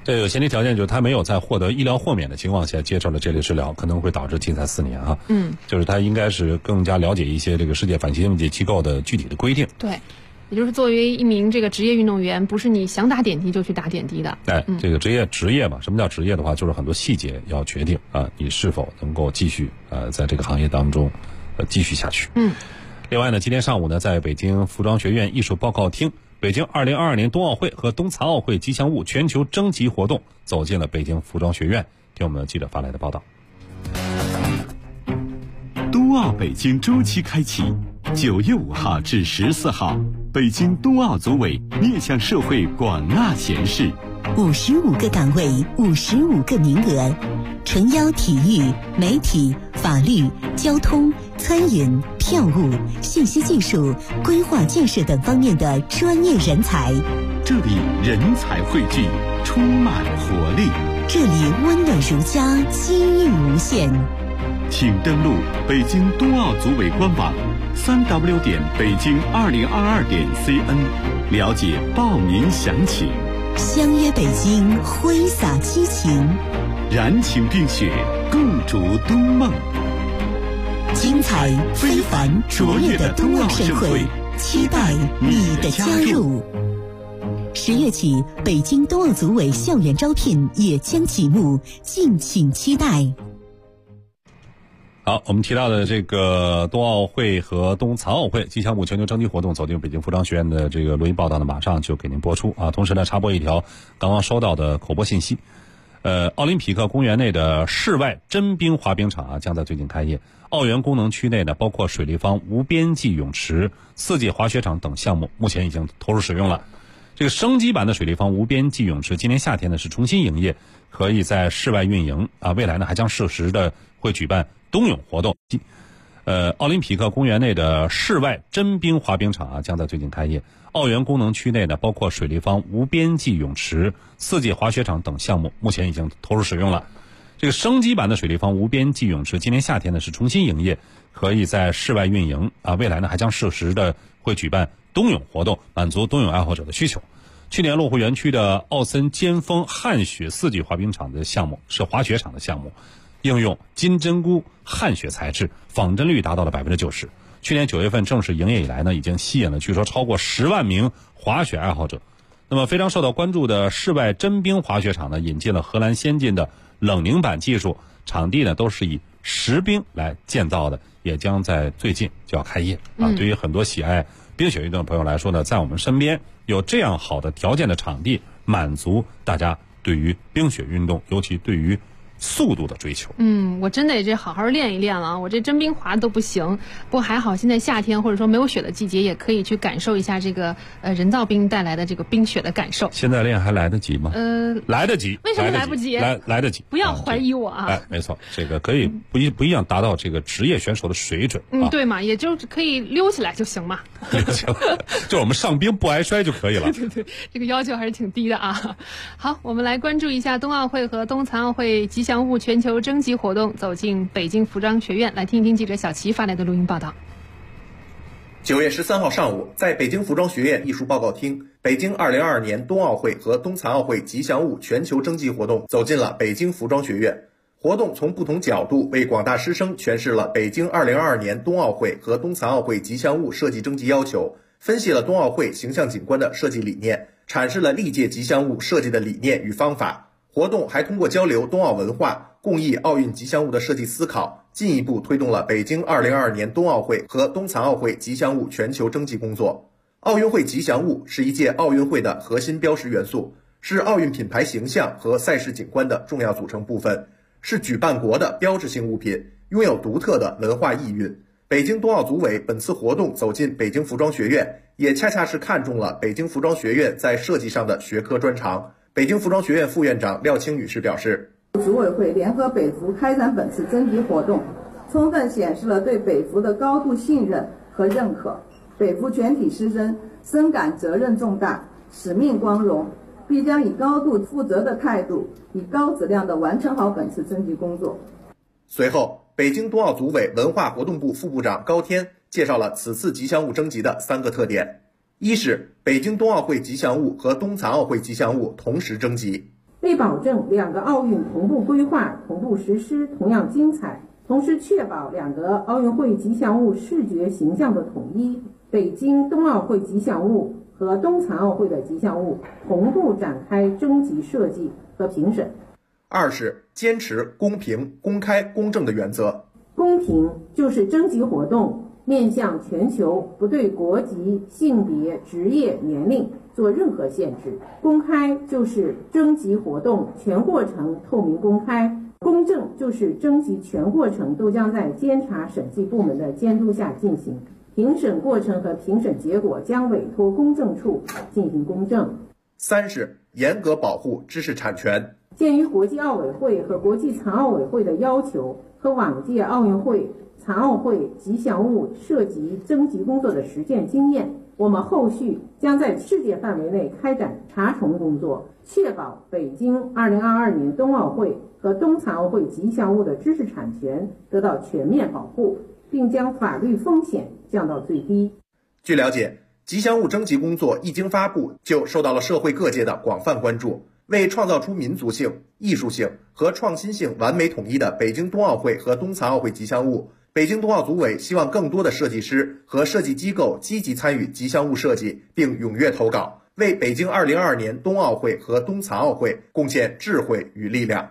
这有前提条件，就是他没有在获得医疗豁免的情况下接受了这类治疗，可能会导致禁赛4年啊。就是他应该是更加了解一些这个世界反兴奋剂机构的具体的规定。 对，也就是作为一名这个职业运动员，不是你想打点滴就去打点滴的。 这个职业嘛，什么叫职业的话，就是很多细节要决定啊，你是否能够继续在这个行业当中继续下去。另外呢，今天上午呢，在北京服装学院艺术报告厅，北京2022年冬奥会和冬残奥会吉祥物全球征集活动走进了北京服装学院。听我们记者发来的报道。 冬奥北京周期开启，9月5号至14号，北京冬奥组委面向社会广纳贤士 ，55个岗位，55个名额，诚邀体育、媒体、法律、交通、餐饮、票务、信息技术、规划建设等方面的专业人才。 这里人才汇聚，充满活力。 这里温暖如家，机遇无限。 请登录北京冬奥组委官网3w 点北京2022点 cn 了解报名详情。 相约北京，挥洒激情， 燃情并雪，共筑冬梦。 精彩非凡卓越的冬奥盛会，期待你的加入。10月起，北京冬奥组委校园招聘也将启幕，敬请期待。 好，我们提到的这个冬奥会和冬残奥会吉祥物全球征集活动走进北京服装学院的这个录音报道呢，马上就给您播出啊。同时呢，插播一条刚刚收到的口播信息，奥林匹克公园内的室外真冰滑冰场将在最近开业。奥园功能区内呢，包括水立方无边际泳池、4季滑雪场等项目，目前已经投入使用了。这个升级版的水立方无边际泳池今年夏天呢是重新营业，可以在室外运营啊。未来呢还将适时的会举办冬泳活动。奥林匹克公园内的室外真冰滑冰场将在最近开业。奥园功能区内呢，包括水立方无边际泳池、4季滑雪场等项目，目前已经投入使用了。这个升级版的水立方无边际泳池今年夏天呢是重新营业，可以在室外运营啊。未来呢还将适时的会举办冬泳活动，满足冬泳爱好者的需求。去年麓湖园区的奥森尖峰旱雪4季滑冰场的项目是滑雪场的项目，应用金针菇旱雪材质，仿真率达到了90%。去年9月份正式营业以来呢，已经吸引了据说超过10万名滑雪爱好者。那么非常受到关注的室外真冰滑雪场呢，引进了荷兰先进的冷凝板技术，场地呢都是以实冰来建造的，也将在最近就要开业啊。对于很多喜爱冰雪运动的朋友来说呢，在我们身边有这样好的条件的场地，满足大家对于冰雪运动，尤其对于速度的追求。 我真得这好好练一练了，我这真冰滑都不行。不过还好，现在夏天或者说没有雪的季节，也可以去感受一下这个人造冰带来的这个冰雪的感受。 现在练还来得及吗？来得及。 为什么来不及？ 来得及。 不要怀疑我啊！ 没错，这个可以不一样达到这个职业选手的水准。 对嘛，也就是可以溜起来就行嘛。 就我们上冰不挨摔就可以了。 对，这个要求还是挺低的啊。好，我们来关注一下冬奥会和冬残奥会吉祥物全球征集活动走进北京服装学院，来听一听记者小齐发来的录音报道。 9月13号上午，在北京服装学院艺术报告厅，北京2022年冬奥会和冬残奥会吉祥物全球征集活动走进了北京服装学院。活动从不同角度为广大师生诠释了北京2022年冬奥会和冬残奥会吉祥物设计征集要求，分析了冬奥会形象景观的设计理念，阐释了历届吉祥物设计的理念与方法。活动还通过交流冬奥文化，共议奥运吉祥物的设计思考，进一步推动了北京2022年冬奥会和冬残奥会吉祥物全球征集工作。奥运会吉祥物是一届奥运会的核心标识元素，是奥运品牌形象和赛事景观的重要组成部分，是举办国的标志性物品，拥有独特的文化意蕴。北京冬奥组委本次活动走进北京服装学院，也恰恰是看中了北京服装学院在设计上的学科专长。北京服装学院副院长廖青女士表示， 组委会联合北服开展本次征集活动，充分显示了对北服的高度信任和认可。北服全体师生深感责任重大，使命光荣，必将以高度负责的态度，以高质量地完成好本次征集工作。 随后，北京冬奥组委文化活动部副部长高天介绍了此次吉祥物征集的3个特点。一是北京冬奥会吉祥物和冬残奥会吉祥物同时征集。 为保证两个奥运同步规划、同步实施同样精彩，同时确保两个奥运会吉祥物视觉形象的统一，北京冬奥会吉祥物和冬残奥会的吉祥物同步展开征集设计和评审。 二是坚持公平、公开、公正的原则。 公平就是征集活动面向全球，不对国籍、性别、职业、年龄做任何限制。公开就是征集活动全过程透明公开。公正就是征集全过程都将在监察审计部门的监督下进行，评审过程和评审结果将委托公证处进行公证。 三是严格保护知识产权。 鉴于国际奥委会和国际残奥委会的要求和往届奥运会、残奥会吉祥物涉及征集工作的实践经验，我们后续将在世界范围内开展查重工作，确保北京2022年冬奥会和冬残奥会吉祥物的知识产权得到全面保护，并将法律风险降到最低。 据了解，吉祥物征集工作一经发布就受到了社会各界的广泛关注。为创造出民族性、艺术性和创新性完美统一的北京冬奥会和冬残奥会吉祥物，北京冬奥组委希望更多的设计师和设计机构积极参与吉祥物设计，并踊跃投稿，为北京2022年冬奥会和冬残奥会贡献智慧与力量。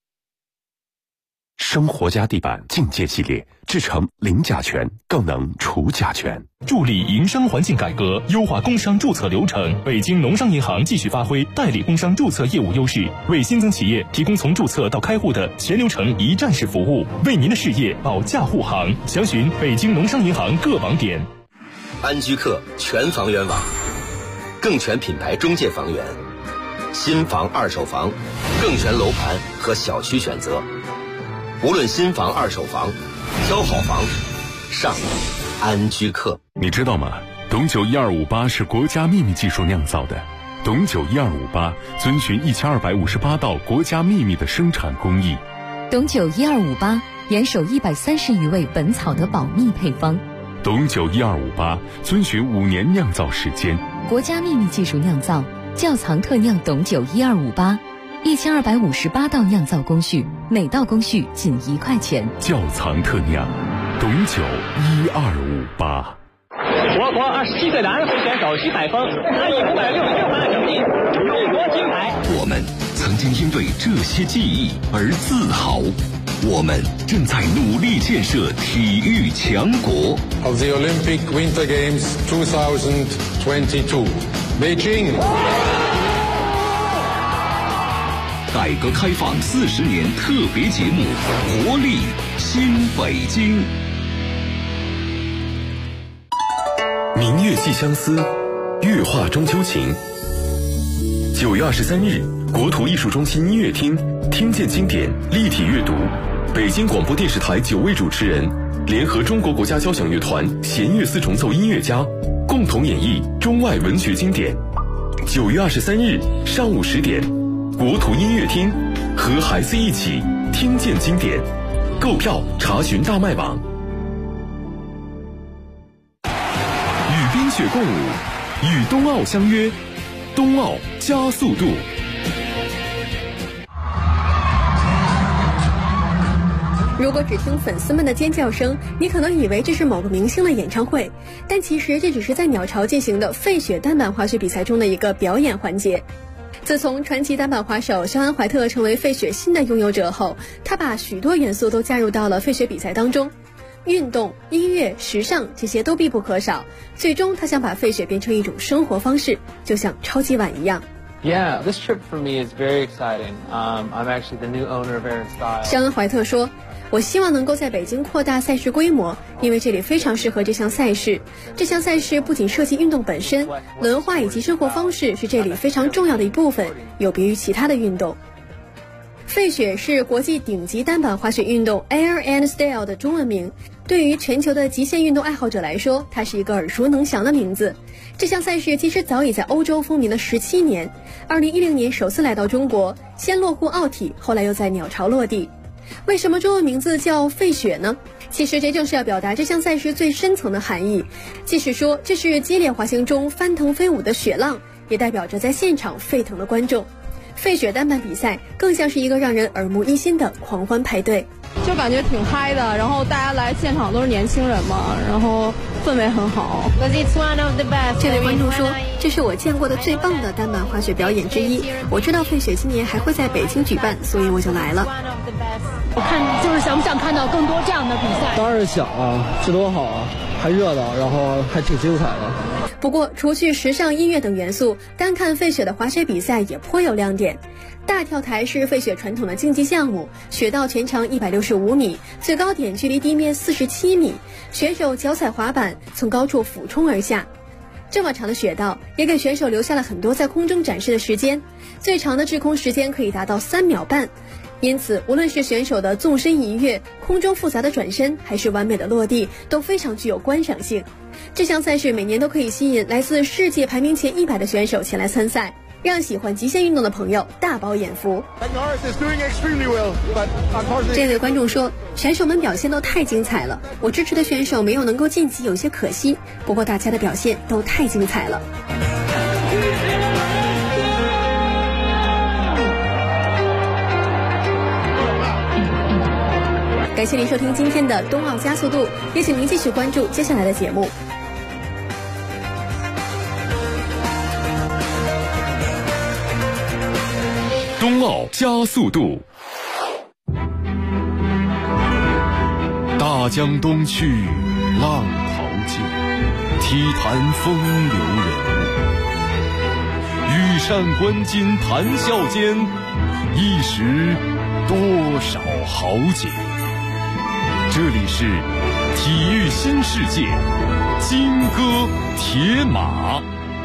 生活家地板境界系列制成零甲醛，更能除甲醛， 助力营商环境改革，优化工商注册流程。北京农商银行继续发挥代理工商注册业务优势，为新增企业提供从注册到开户的全流程一站式服务，为您的事业保驾护航。详询北京农商银行各网点。 安居客全房源网，更全品牌中介房源，新房、二手房，更全楼盘和小区选择。无论新房、二手房，挑好房，上安居客。 你知道吗？董酒1258是国家秘密技术酿造的。董酒1258遵循1258道国家秘密的生产工艺。 董酒1258严守130余味本草的保密配方。 董酒1258遵循5年酿造时间。 国家秘密技术酿造，窖藏特酿董酒1258，1258道酿造工序，每道工序仅1块钱。 窖藏特酿，董酒1258。 我国27岁的安徽选手徐海峰，他以566分的成绩荣夺金牌。 我们曾经因为这些记忆而自豪，我们正在努力建设体育强国。 Of the Olympic Winter Games 2022, Beijing。 改革开放40年特别节目，活力新北京。 明月寄相思，月画中秋情。9月23日，国土艺术中心音乐厅听见经典立体阅读，北京广播电视台9位主持人联合中国国家交响乐团弦乐四重奏音乐家，共同演绎中外文学经典。9月23日上午10点，国土音乐厅和孩子一起听见经典，购票查询大麦网。 与冰雪共舞，与冬奥相约，冬奥加速度。 如果只听粉丝们的尖叫声，你可能以为这是某个明星的演唱会，但其实这只是在鸟巢进行的费雪单板滑雪比赛中的一个表演环节。自从传奇单板滑手肖恩·怀特成为费雪新的拥有者后，他把许多元素都加入到了费雪比赛当中，运动、音乐、时尚这些都必不可少。最终他想把费雪变成一种生活方式，就像超级碗一样。 Yeah, this trip for me is very exciting. I'm actually the new owner of Aaron Style. 肖恩·怀特说，我希望能够在北京扩大赛事规模，因为这里非常适合这项赛事。这项赛事不仅涉及运动本身，文化以及生活方式是这里非常重要的一部分，有别于其他的运动。费雪是国际顶级单板滑雪运动 Aaron Style 的中文名，对于全球的极限运动爱好者来说，它是一个耳熟能详的名字。这项赛事其实早已在欧洲风靡了17年，2010年首次来到中国，先落户奥体，后来又在鸟巢落地。为什么中文名字叫费雪呢？其实这正是要表达这项赛事最深层的含义。即使说这是激烈滑行中翻腾飞舞的雪浪，也代表着在现场沸腾的观众。 费雪单板比赛更像是一个让人耳目一新的狂欢派对。 就感觉挺嗨的，然后大家来现场都是年轻人嘛，然后氛围很好。 这位观众说，这是我见过的最棒的单板滑雪表演之一。我知道费雪今年还会在北京举办，所以我就来了。 我看就是想不想看到更多这样的比赛？ 当然想啊，这多好啊，还热闹，然后还挺精彩的。 不过，除去时尚、音乐等元素，单看费雪的滑雪比赛也颇有亮点。大跳台是费雪传统的竞技项目，雪道全长165米，最高点距离地面47米，选手脚踩滑板从高处俯冲而下。这么长的雪道也给选手留下了很多在空中展示的时间，最长的滞空时间可以达到3秒半。因此，无论是选手的纵身一跃、空中复杂的转身，还是完美的落地，都非常具有观赏性。这项赛事每年都可以吸引来自世界排名前100的选手前来参赛，让喜欢极限运动的朋友大饱眼福。这位观众说，选手们表现都太精彩了，我支持的选手没有能够晋级有些可惜，不过大家的表现都太精彩了。感谢您收听今天的冬奥加速度，也请您继续关注接下来的节目。 冬奥加速度，大江东去，浪淘尽，体坛风流人物，羽扇纶巾谈笑间，一时多少豪杰。这里是体育新世界，金戈铁马。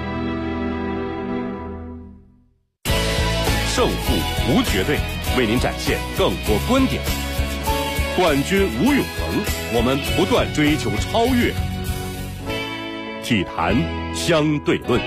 胜负无绝对，为您展现更多观点。冠军无永恒，我们不断追求超越。体坛相对论。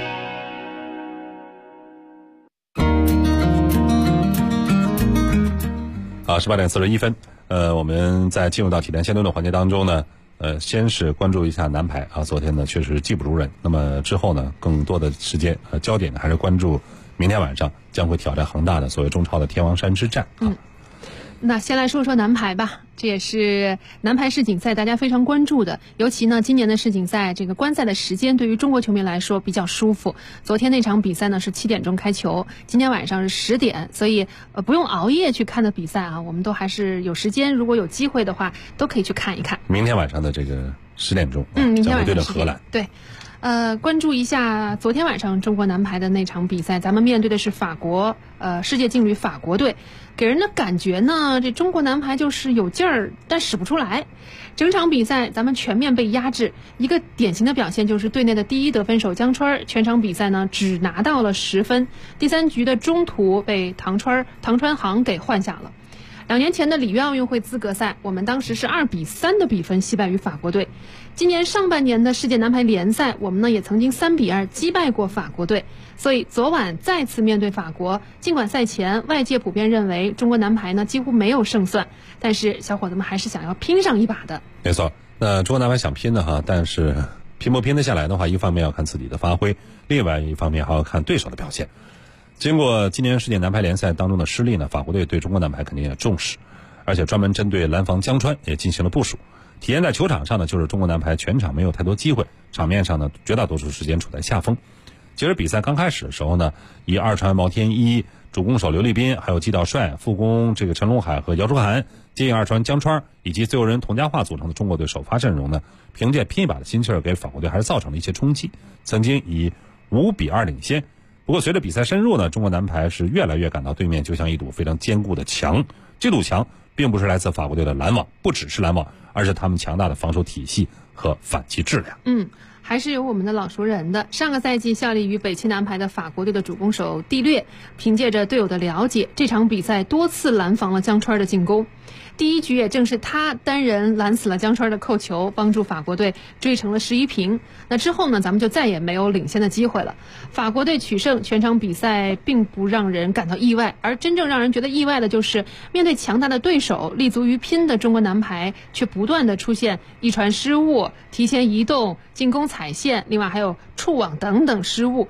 18点41分，我们在进入到体坛相对论环节当中呢，先是关注一下男排啊，昨天呢确实技不如人。那么之后呢，更多的时间焦点还是关注明天晚上将会挑战恒大的所谓中超的天王山之战啊。 那先来说说男排吧，这也是男排世锦赛大家非常关注的。尤其呢，今年的世锦赛这个观赛的时间对于中国球迷来说比较舒服。昨天那场比赛呢是7点钟开球，今天晚上是10点，所以不用熬夜去看的比赛啊，我们都还是有时间，如果有机会的话，都可以去看一看。 明天晚上的这个10点钟， 明天晚上对着荷兰， 对。关注一下昨天晚上中国男排的那场比赛，咱们面对的是法国，世界劲旅法国队，给人的感觉呢，这中国男排就是有劲儿，但使不出来。整场比赛咱们全面被压制，一个典型的表现就是队内的第一得分手江川，全场比赛呢只拿到了10分，第3局的中途被唐川航给换下了。2年前的里约奥运会资格赛，我们当时是2-3的比分惜败于法国队。今年上半年的世界男排联赛，我们呢也曾经3-2击败过法国队。所以昨晚再次面对法国，尽管赛前外界普遍认为中国男排呢几乎没有胜算，但是小伙子们还是想要拼上一把的。 没错，那中国男排想拼的哈，但是拼不拼得下来的话，一方面要看自己的发挥，另外一方面还要看对手的表现。经过今年世界男排联赛当中的失利呢，法国队对中国男排肯定也重视，而且专门针对蓝防江川也进行了部署。体现在球场上呢，就是中国男排全场没有太多机会，场面上呢绝大多数时间处在下风。其实比赛刚开始的时候呢，以二传毛天一、主攻手刘立斌，还有季道帅、副攻这个陈龙海和姚舒涵，接应二传江川以及自由人佟佳桦组成的中国队首发阵容呢，凭借拼一把的心气儿，给法国队还是造成了一些冲击，曾经以5-2领先。不过随着比赛深入呢，中国男排是越来越感到对面就像一堵非常坚固的墙。这堵墙并不是来自法国队的拦网，不只是拦网，而是他们强大的防守体系和反击质量。 还是有我们的老熟人的。上个赛季效力于北汽男排的法国队的主攻手蒂略，凭借着队友的了解，这场比赛多次拦防了江川的进攻。第一局也正是他单人拦死了江川的扣球，帮助法国队追成了11平。那之后呢，咱们就再也没有领先的机会了。法国队取胜，全场比赛并不让人感到意外，而真正让人觉得意外的就是面对强大的对手，立足于拼的中国男排却不断的出现一传失误、提前移动、进攻踩线，另外还有触网等等失误。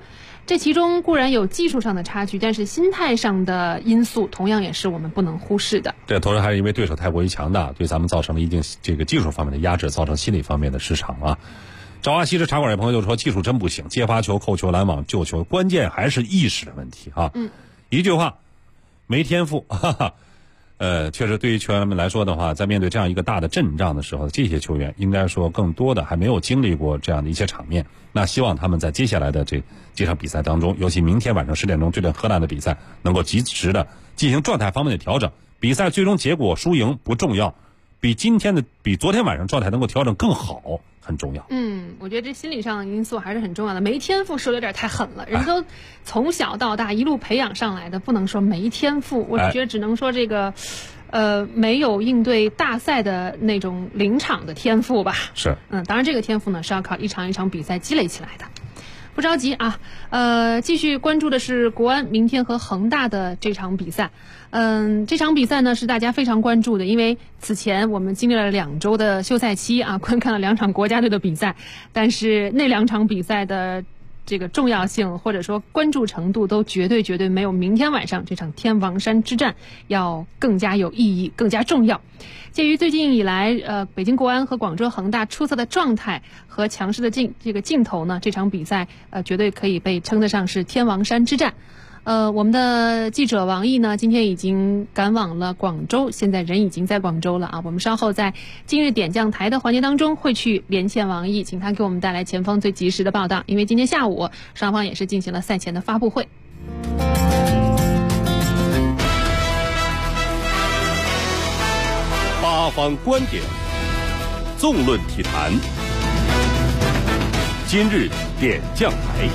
这其中固然有技术上的差距，但是心态上的因素同样也是我们不能忽视的。 对，同时还是因为对手太过于强大，对咱们造成了一定这个技术方面的压制，造成心理方面的失常啊。昭华西式茶馆有朋友就说技术真不行，接发球、扣球、拦网、救球，关键还是意识的问题啊。一句话，没天赋，哈哈。确实对于球员们来说的话，在面对这样一个大的阵仗的时候，这些球员应该说更多的还没有经历过这样的一些场面。那希望他们在接下来的这几场比赛当中，尤其明天晚上10点钟对阵荷兰的比赛，能够及时的进行状态方面的调整。比赛最终结果输赢不重要，比昨天晚上状态能够调整更好很重要。 我觉得这心理上的因素还是很重要的。没天赋说的有点太狠了，人都从小到大一路培养上来的，不能说没天赋，我觉得只能说这个没有应对大赛的那种临场的天赋吧。 是， 当然这个天赋呢是要靠一场一场比赛积累起来的。不着急啊，继续关注的是国安明天和恒大的这场比赛。这场比赛呢是大家非常关注的，因为此前我们经历了2周的休赛期啊，观看了2场国家队的比赛，但是那2场比赛的这个重要性或者说关注程度都绝对没有明天晚上这场天王山之战要更加有意义，更加重要。鉴于最近以来北京国安和广州恒大出色的状态和强势的劲头呢，这场比赛绝对可以被称得上是天王山之战。我们的记者王毅呢，今天已经赶往了广州，现在人已经在广州了啊。我们稍后在今日点将台的环节当中会去连线王毅，请他给我们带来前方最及时的报道，因为今天下午双方也是进行了赛前的发布会。 八方观点，纵论体坛，今日点将台。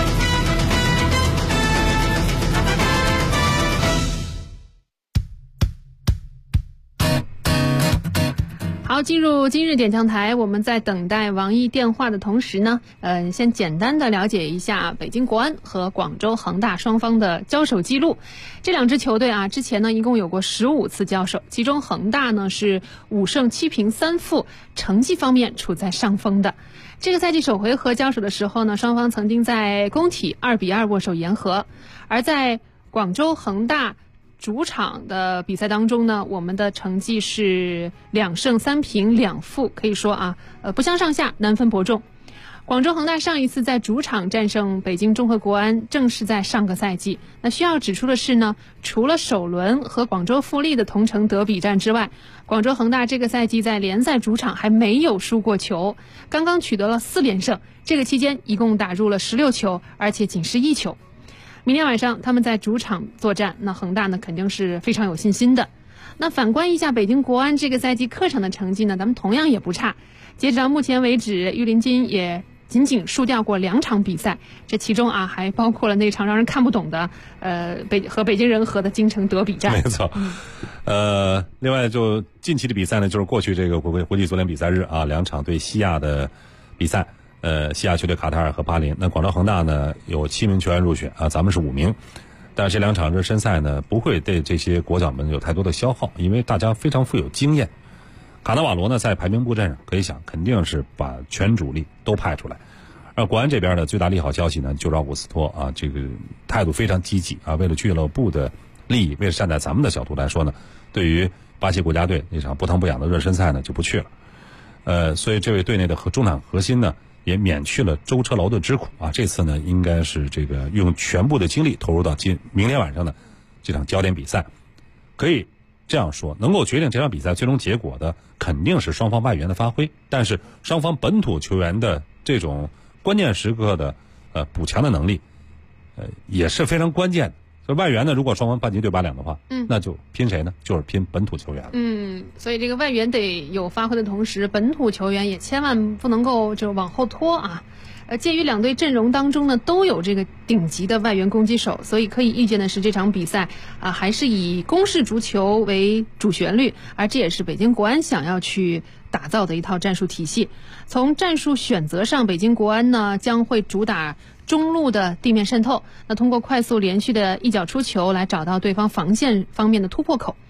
好，进入今日点将台，我们在等待王毅电话的同时呢，先简单的了解一下北京国安和广州恒大双方的交手记录。这2支球队啊，之前呢一共有过15次交手，其中恒大呢是5胜7平3负，成绩方面处在上风的。这个赛季首回合交手的时候呢，双方曾经在工体2-2握手言和，而在广州恒大主场的比赛当中呢，我们的成绩是2胜3平2负，可以说啊，不相上下，难分伯仲。广州恒大上一次在主场战胜北京中赫国安，正是在上个赛季。那需要指出的是呢，除了首轮和广州富力的同城德比战之外，广州恒大这个赛季在联赛主场还没有输过球，刚刚取得了4连胜，这个期间一共打入了16球，而且仅是1球。明天晚上他们在主场作战，那恒大呢肯定是非常有信心的。那反观一下北京国安这个赛季客场的成绩呢，咱们同样也不差。截止到目前为止，御林军也仅输掉过2场比赛，这其中啊还包括了那场让人看不懂的和北京人和的京城德比战。 没错。另外就近期的比赛呢，就是过去这个国际足联比赛日啊，2场对西亚的比赛。西亚球队卡塔尔和巴林。那广州恒大呢有7名球员入选啊，咱们是5名。但是这2场热身赛呢，不会对这些国脚们有太多的消耗，因为大家非常富有经验。卡纳瓦罗呢在排兵布阵上，可以想肯定是把全主力都派出来。而国安这边的最大利好消息呢，就是奥古斯托啊，这个态度非常积极啊，为了俱乐部的利益，为了站在咱们的角度来说呢，对于巴西国家队那场不疼不痒的热身赛呢就不去了。所以这位队内的中场核心呢，也免去了舟车劳顿之苦啊！这次呢，应该是这个用全部的精力投入到明天晚上的这场焦点比赛。可以这样说，能够决定这场比赛最终结果的，肯定是双方外援的发挥，但是双方本土球员的这种关键时刻的补强的能力，也是非常关键的。所以外援呢，如果双方半斤对8两的话，那就拼谁呢？就是拼本土球员了。 所以这个外援得有发挥的同时，本土球员也千万不能够就往后拖啊。鉴于2队阵容当中呢都有这个顶级的外援攻击手，所以可以预见的是这场比赛啊还是以攻势足球为主旋律，而这也是北京国安想要去打造的一套战术体系。从战术选择上，北京国安呢将会主打中路的地面渗透，那通过快速连续的一脚出球来找到对方防线方面的突破口。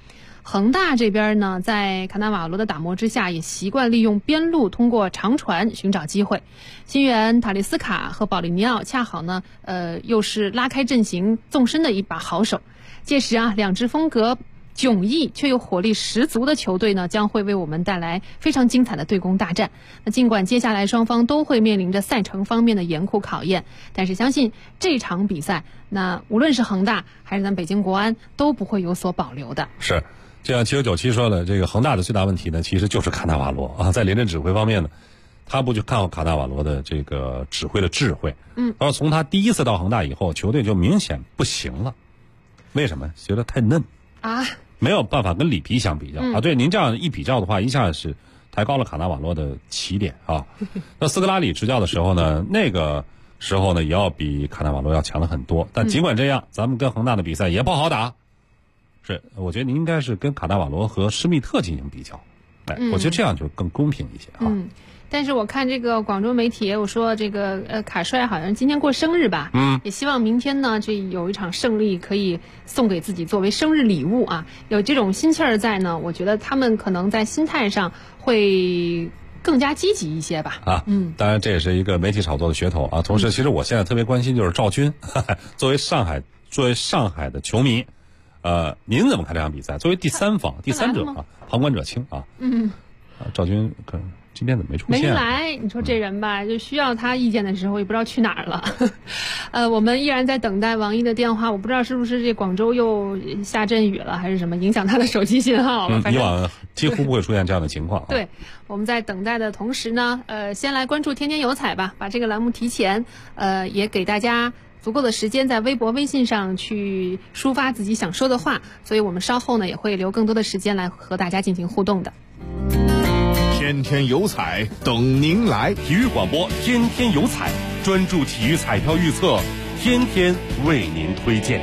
恒大这边呢，在卡纳瓦罗的打磨之下，也习惯利用边路通过长传寻找机会。新援塔利斯卡和保利尼奥恰好呢，又是拉开阵型纵深的一把好手。届时啊，两支风格迥异却又火力十足的球队呢，将会为我们带来非常精彩的对攻大战。那尽管接下来双方都会面临着赛程方面的严酷考验，但是相信这场比赛，那无论是恒大还是咱北京国安都不会有所保留的。 是，就像7997说的，这个恒大的最大问题呢，其实就是卡纳瓦罗啊，在临阵指挥方面呢，他不就看好卡纳瓦罗的这个指挥的智慧，然后从他第一次到恒大以后，球队就明显不行了。为什么？觉得太嫩啊， 没有办法跟里皮相比较啊。对，您这样一比较的话，一下是抬高了卡纳瓦罗的起点啊。那斯科拉里执教的时候呢，那个时候呢也要比卡纳瓦罗要强了很多。但尽管这样，咱们跟恒大的比赛也不好打。是，我觉得您应该是跟卡纳瓦罗和施密特进行比较，我觉得这样就更公平一些啊。 但是我看这个广州媒体也有说，这个卡帅好像今天过生日吧，也希望明天呢这有一场胜利可以送给自己作为生日礼物啊，有这种心气儿在呢，我觉得他们可能在心态上会更加积极一些吧。 当然这也是一个媒体炒作的噱头啊。同时，其实我现在特别关心就是赵军，作为上海的球迷，您怎么看这场比赛？作为第三方、第三者啊，旁观者清啊。赵军可能今天怎么没出现？ 没来，你说这人吧，就需要他意见的时候也不知道去哪儿了。我们依然在等待王毅的电话，我不知道是不是这广州又下阵雨了，还是什么影响他的手机信号了。 以往几乎不会出现这样的情况。 对，我们在等待的同时呢，先来关注天天有彩吧，把这个栏目提前，也给大家足够的时间在微博、微信上去抒发自己想说的话，所以我们稍后呢也会留更多的时间来和大家进行互动的。 天天有彩等您来， 体育广播天天有彩，专注体育彩票预测，天天为您推荐。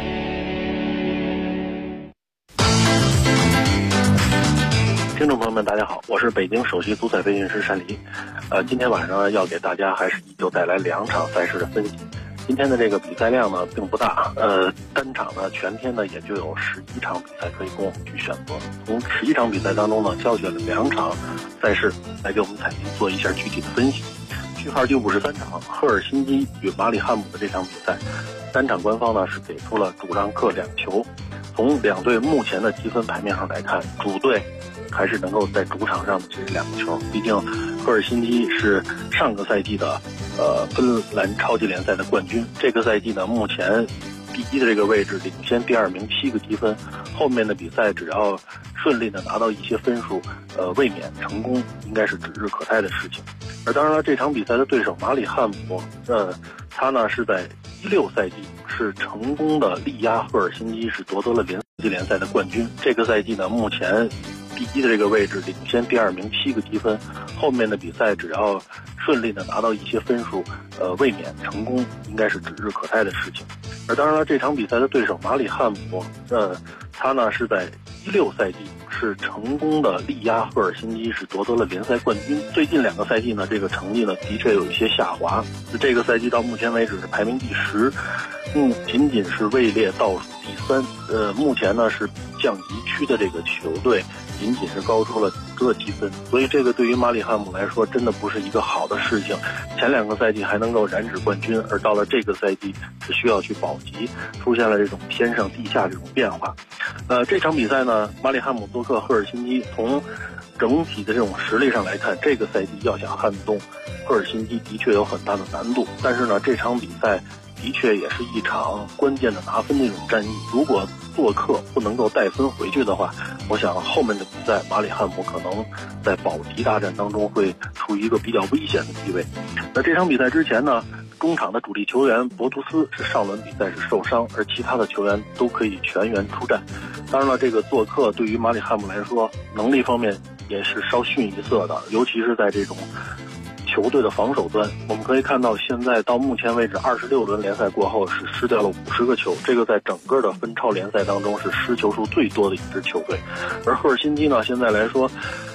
听众朋友们，大家好，我是北京首席足彩培训师单黎。今天晚上要给大家还是依旧带来2场赛事的分析。今天的这个比赛量呢并不大，单场呢全天呢也就有11场比赛可以供我们去选择。从11场比赛当中呢，挑选了2场赛事来给我们彩民做一下具体的分析。序号第53场，赫尔辛基与马里汉姆的这场比赛，单场官方呢是给出了主让客2球。从两队目前的积分排面上来看，主队还是能够在主场上的这2个球，毕竟赫尔辛基是上个赛季的芬兰超级联赛的冠军，这个赛季呢目前第1的这个位置领先第2名7个积分，后面的比赛只要顺利的拿到一些分数，卫冕成功应该是指日可待的事情。而当然了，这场比赛的对手马里汉姆，他呢是在16赛季是成功的力压赫尔辛基，是夺得了联赛的冠军，这个赛季呢目前第1的这个位置领先第2名7个积分，后面的比赛只要顺利的拿到一些分数，卫冕成功应该是指日可待的事情。而当然了，这场比赛的对手马里汉姆，他呢是在16赛季是成功的力压赫尔辛基，是夺得了联赛冠军。最近2个赛季呢，这个成绩呢的确有一些下滑。这个赛季到目前为止是排名第10，仅仅是位列倒数第3。目前呢是降级区的这个球队，仅仅是高出了1个积分，所以这个对于马里汉姆来说真的不是一个好的事情。前2个赛季还能够染指冠军，而到了这个赛季是需要去保级，出现了这种天上地下这种变化。这场比赛呢，马里汉姆做客赫尔辛基，从整体的这种实力上来看，这个赛季要想撼动赫尔辛基的确有很大的难度。但是呢，这场比赛的确也是一场关键的拿分的一种战役，如果做客不能够带分回去的话，我想后面的比赛马里汉姆可能在保级大战当中会处于一个比较危险的地位。那这场比赛之前呢，中场的主力球员博图斯是上轮比赛是受伤，而其他的球员都可以全员出战。当然了，这个做客对于马里汉姆来说，能力方面也是稍逊一色的，尤其是在这种球队的防守端。我们可以看到，现在到目前为止26轮联赛过后是失掉了50个球，这个在整个的分超联赛当中是失球数最多的一支球队。而赫尔辛基呢，现在来说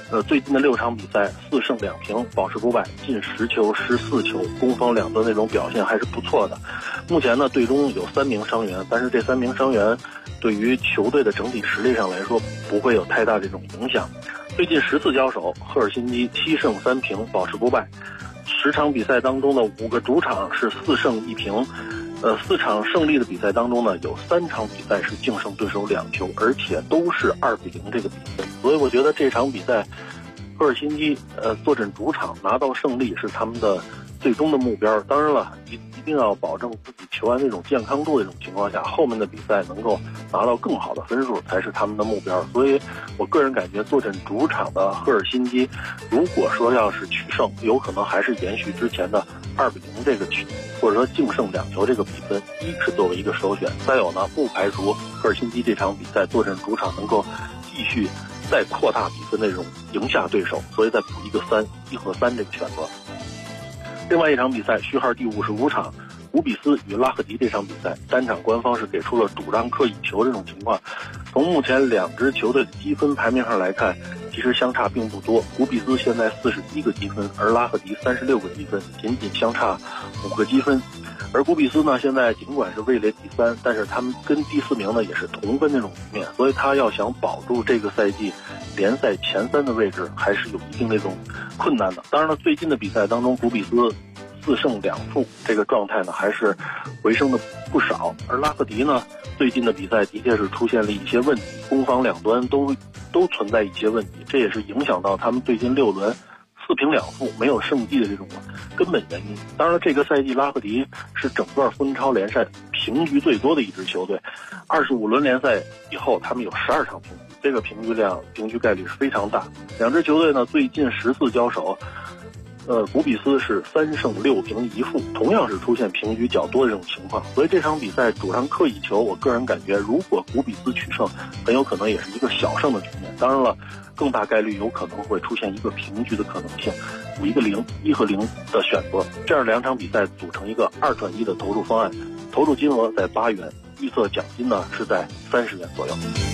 最近的6场比赛4胜2平，保持不败，进10球14球，攻防两端那种表现还是不错的。目前呢，队中有3名伤员，但是这3名伤员对于球队的整体实力上来说不会有太大这种影响。最近10次交手，赫尔辛基7胜3平，保持不败。10场比赛当中的5个主场是4胜1平。4场胜利的比赛当中呢，有3场比赛是净胜对手2球，而且都是2-0这个比分。所以我觉得这场比赛，赫尔辛基坐镇主场拿到胜利是他们的最终的目标。当然了，一定要保证自己球员那种健康度的这种情况下，后面的比赛能够拿到更好的分数才是他们的目标。所以我个人感觉坐镇主场的赫尔辛基，如果说要是取胜，有可能还是延续之前的2-0这个或者说净胜2球这个比分，是作为一个首选。再有呢，不排除赫尔辛基这场比赛坐镇主场能够继续再扩大比分的这种赢下对手，所以再补一个1和3这个选择。另外一场比赛，序号第55场，古比斯与拉赫迪这场比赛，单场官方是给出了主让客1球这种情况。从目前2支球队的积分排名上来看，其实相差并不多。古比斯现在41个积分，而拉赫迪36个积分，仅仅相差5个积分。而古比斯呢，现在尽管是位列第3，但是他们跟第4名呢也是同分这种局面，所以他要想保住这个赛季联赛前3的位置，还是有一定这种困难的。当然了，最近的比赛当中，古比斯4胜2负这个状态呢，还是回升的不少。而拉赫迪呢，最近的比赛的确是出现了一些问题，攻防两端都存在一些问题，这也是影响到他们最近6轮4平2负没有胜绩的这种根本原因。当然了，这个赛季拉赫迪是整个芬超联赛平局最多的一支球队，25轮联赛以后他们有12场平局，这个平局概率是非常大。两支球队呢，最近10次交手，古比斯是3胜6平1负，同样是出现平局较多的这种情况。所以这场比赛主让客1球，我个人感觉，如果古比斯取胜，很有可能也是一个小胜的局面。当然了，更大概率有可能会出现一个平局的可能性，5一个0、1和0的选择。这样2场比赛组成一个2转1的投注方案，投注金额在8元，预测奖金呢是在30元左右。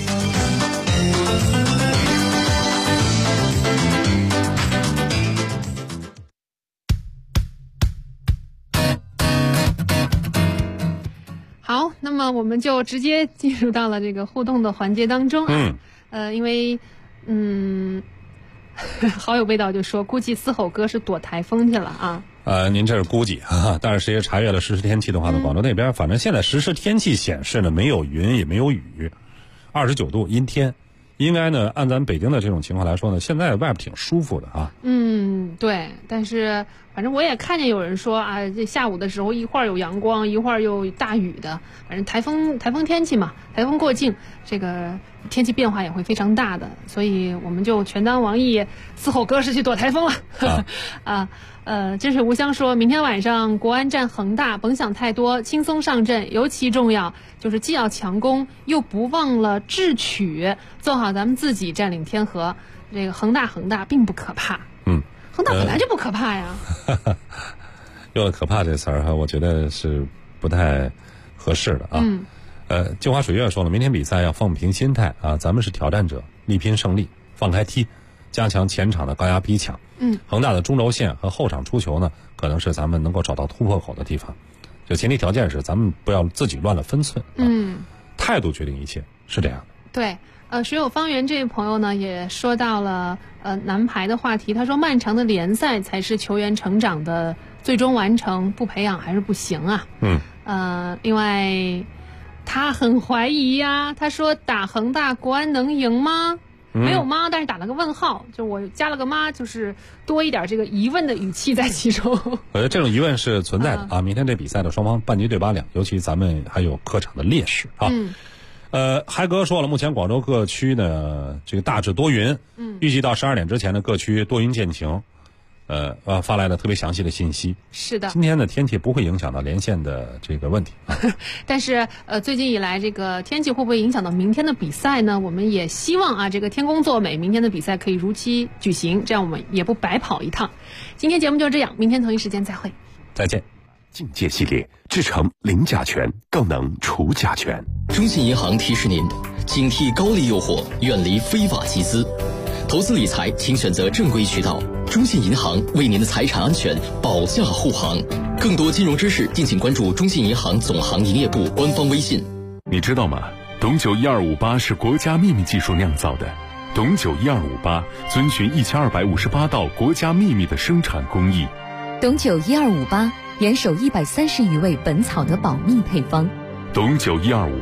好，那么我们就直接进入到了这个互动的环节当中。因为好有味道就说，估计嘶吼哥是躲台风去了啊。 您这是估计啊，但是谁也查阅了实时天气的话呢，广州那边反正现在实时天气显示呢，没有云也没有雨，29度阴天。应该呢，按咱北京的这种情况来说呢，现在外边挺舒服的啊。 对，但是反正我也看见有人说啊，这下午的时候一会儿有阳光，一会儿又大雨的，反正台风天气嘛，台风过境，这个天气变化也会非常大的，所以我们就全当王毅嘶吼哥是去躲台风了真水无香说，明天晚上国安战恒大，甭想太多，轻松上阵，尤其重要就是既要强攻，又不忘了智取，做好咱们自己，占领天河。这个恒大并不可怕，恒大本来就不可怕呀。 用了可怕这词儿哈，我觉得是不太合适的啊。镜花水月说了，明天比赛要放平心态啊，咱们是挑战者，力拼胜利，放开踢，加强前场的高压逼抢。恒大的中轴线和后场出球呢，可能是咱们能够找到突破口的地方，就前提条件是咱们不要自己乱了分寸。态度决定一切，是这样的。 对。水有方圆这位朋友呢，也说到了男排的话题。他说，漫长的联赛才是球员成长的最终完成，不培养还是不行啊。另外他很怀疑呀，他说打恒大国安能赢吗？没有吗？但是打了个问号，就我加了个妈，就是多一点这个疑问的语气在其中。 我觉得这种疑问是存在的啊。明天这比赛的双方半局对8两，尤其咱们还有客场的劣势啊。海哥说了，目前广州各区呢，这个大致多云，预计到12点之前呢，各区多云见晴。发来了特别详细的信息。 是的， 今天的天气不会影响到连线的这个问题。 但是最近以来，这个天气会不会影响到明天的比赛呢？我们也希望啊，这个天公作美，明天的比赛可以如期举行，这样我们也不白跑一趟。今天节目就是这样，明天同一时间再会。 再见。 境界系列制成零甲醛，更能除甲醛。 中信银行提示您：警惕高利诱惑，远离非法集资。 投资理财请选择正规渠道，中信银行为您的财产安全保驾护航。更多金融知识，敬请关注中信银行总行营业部官方微信。 你知道吗？董酒1258是国家秘密技术酿造的。董酒1258遵循1258道国家秘密的生产工艺。 董酒1258严守130余位本草的保密配方。 董酒1258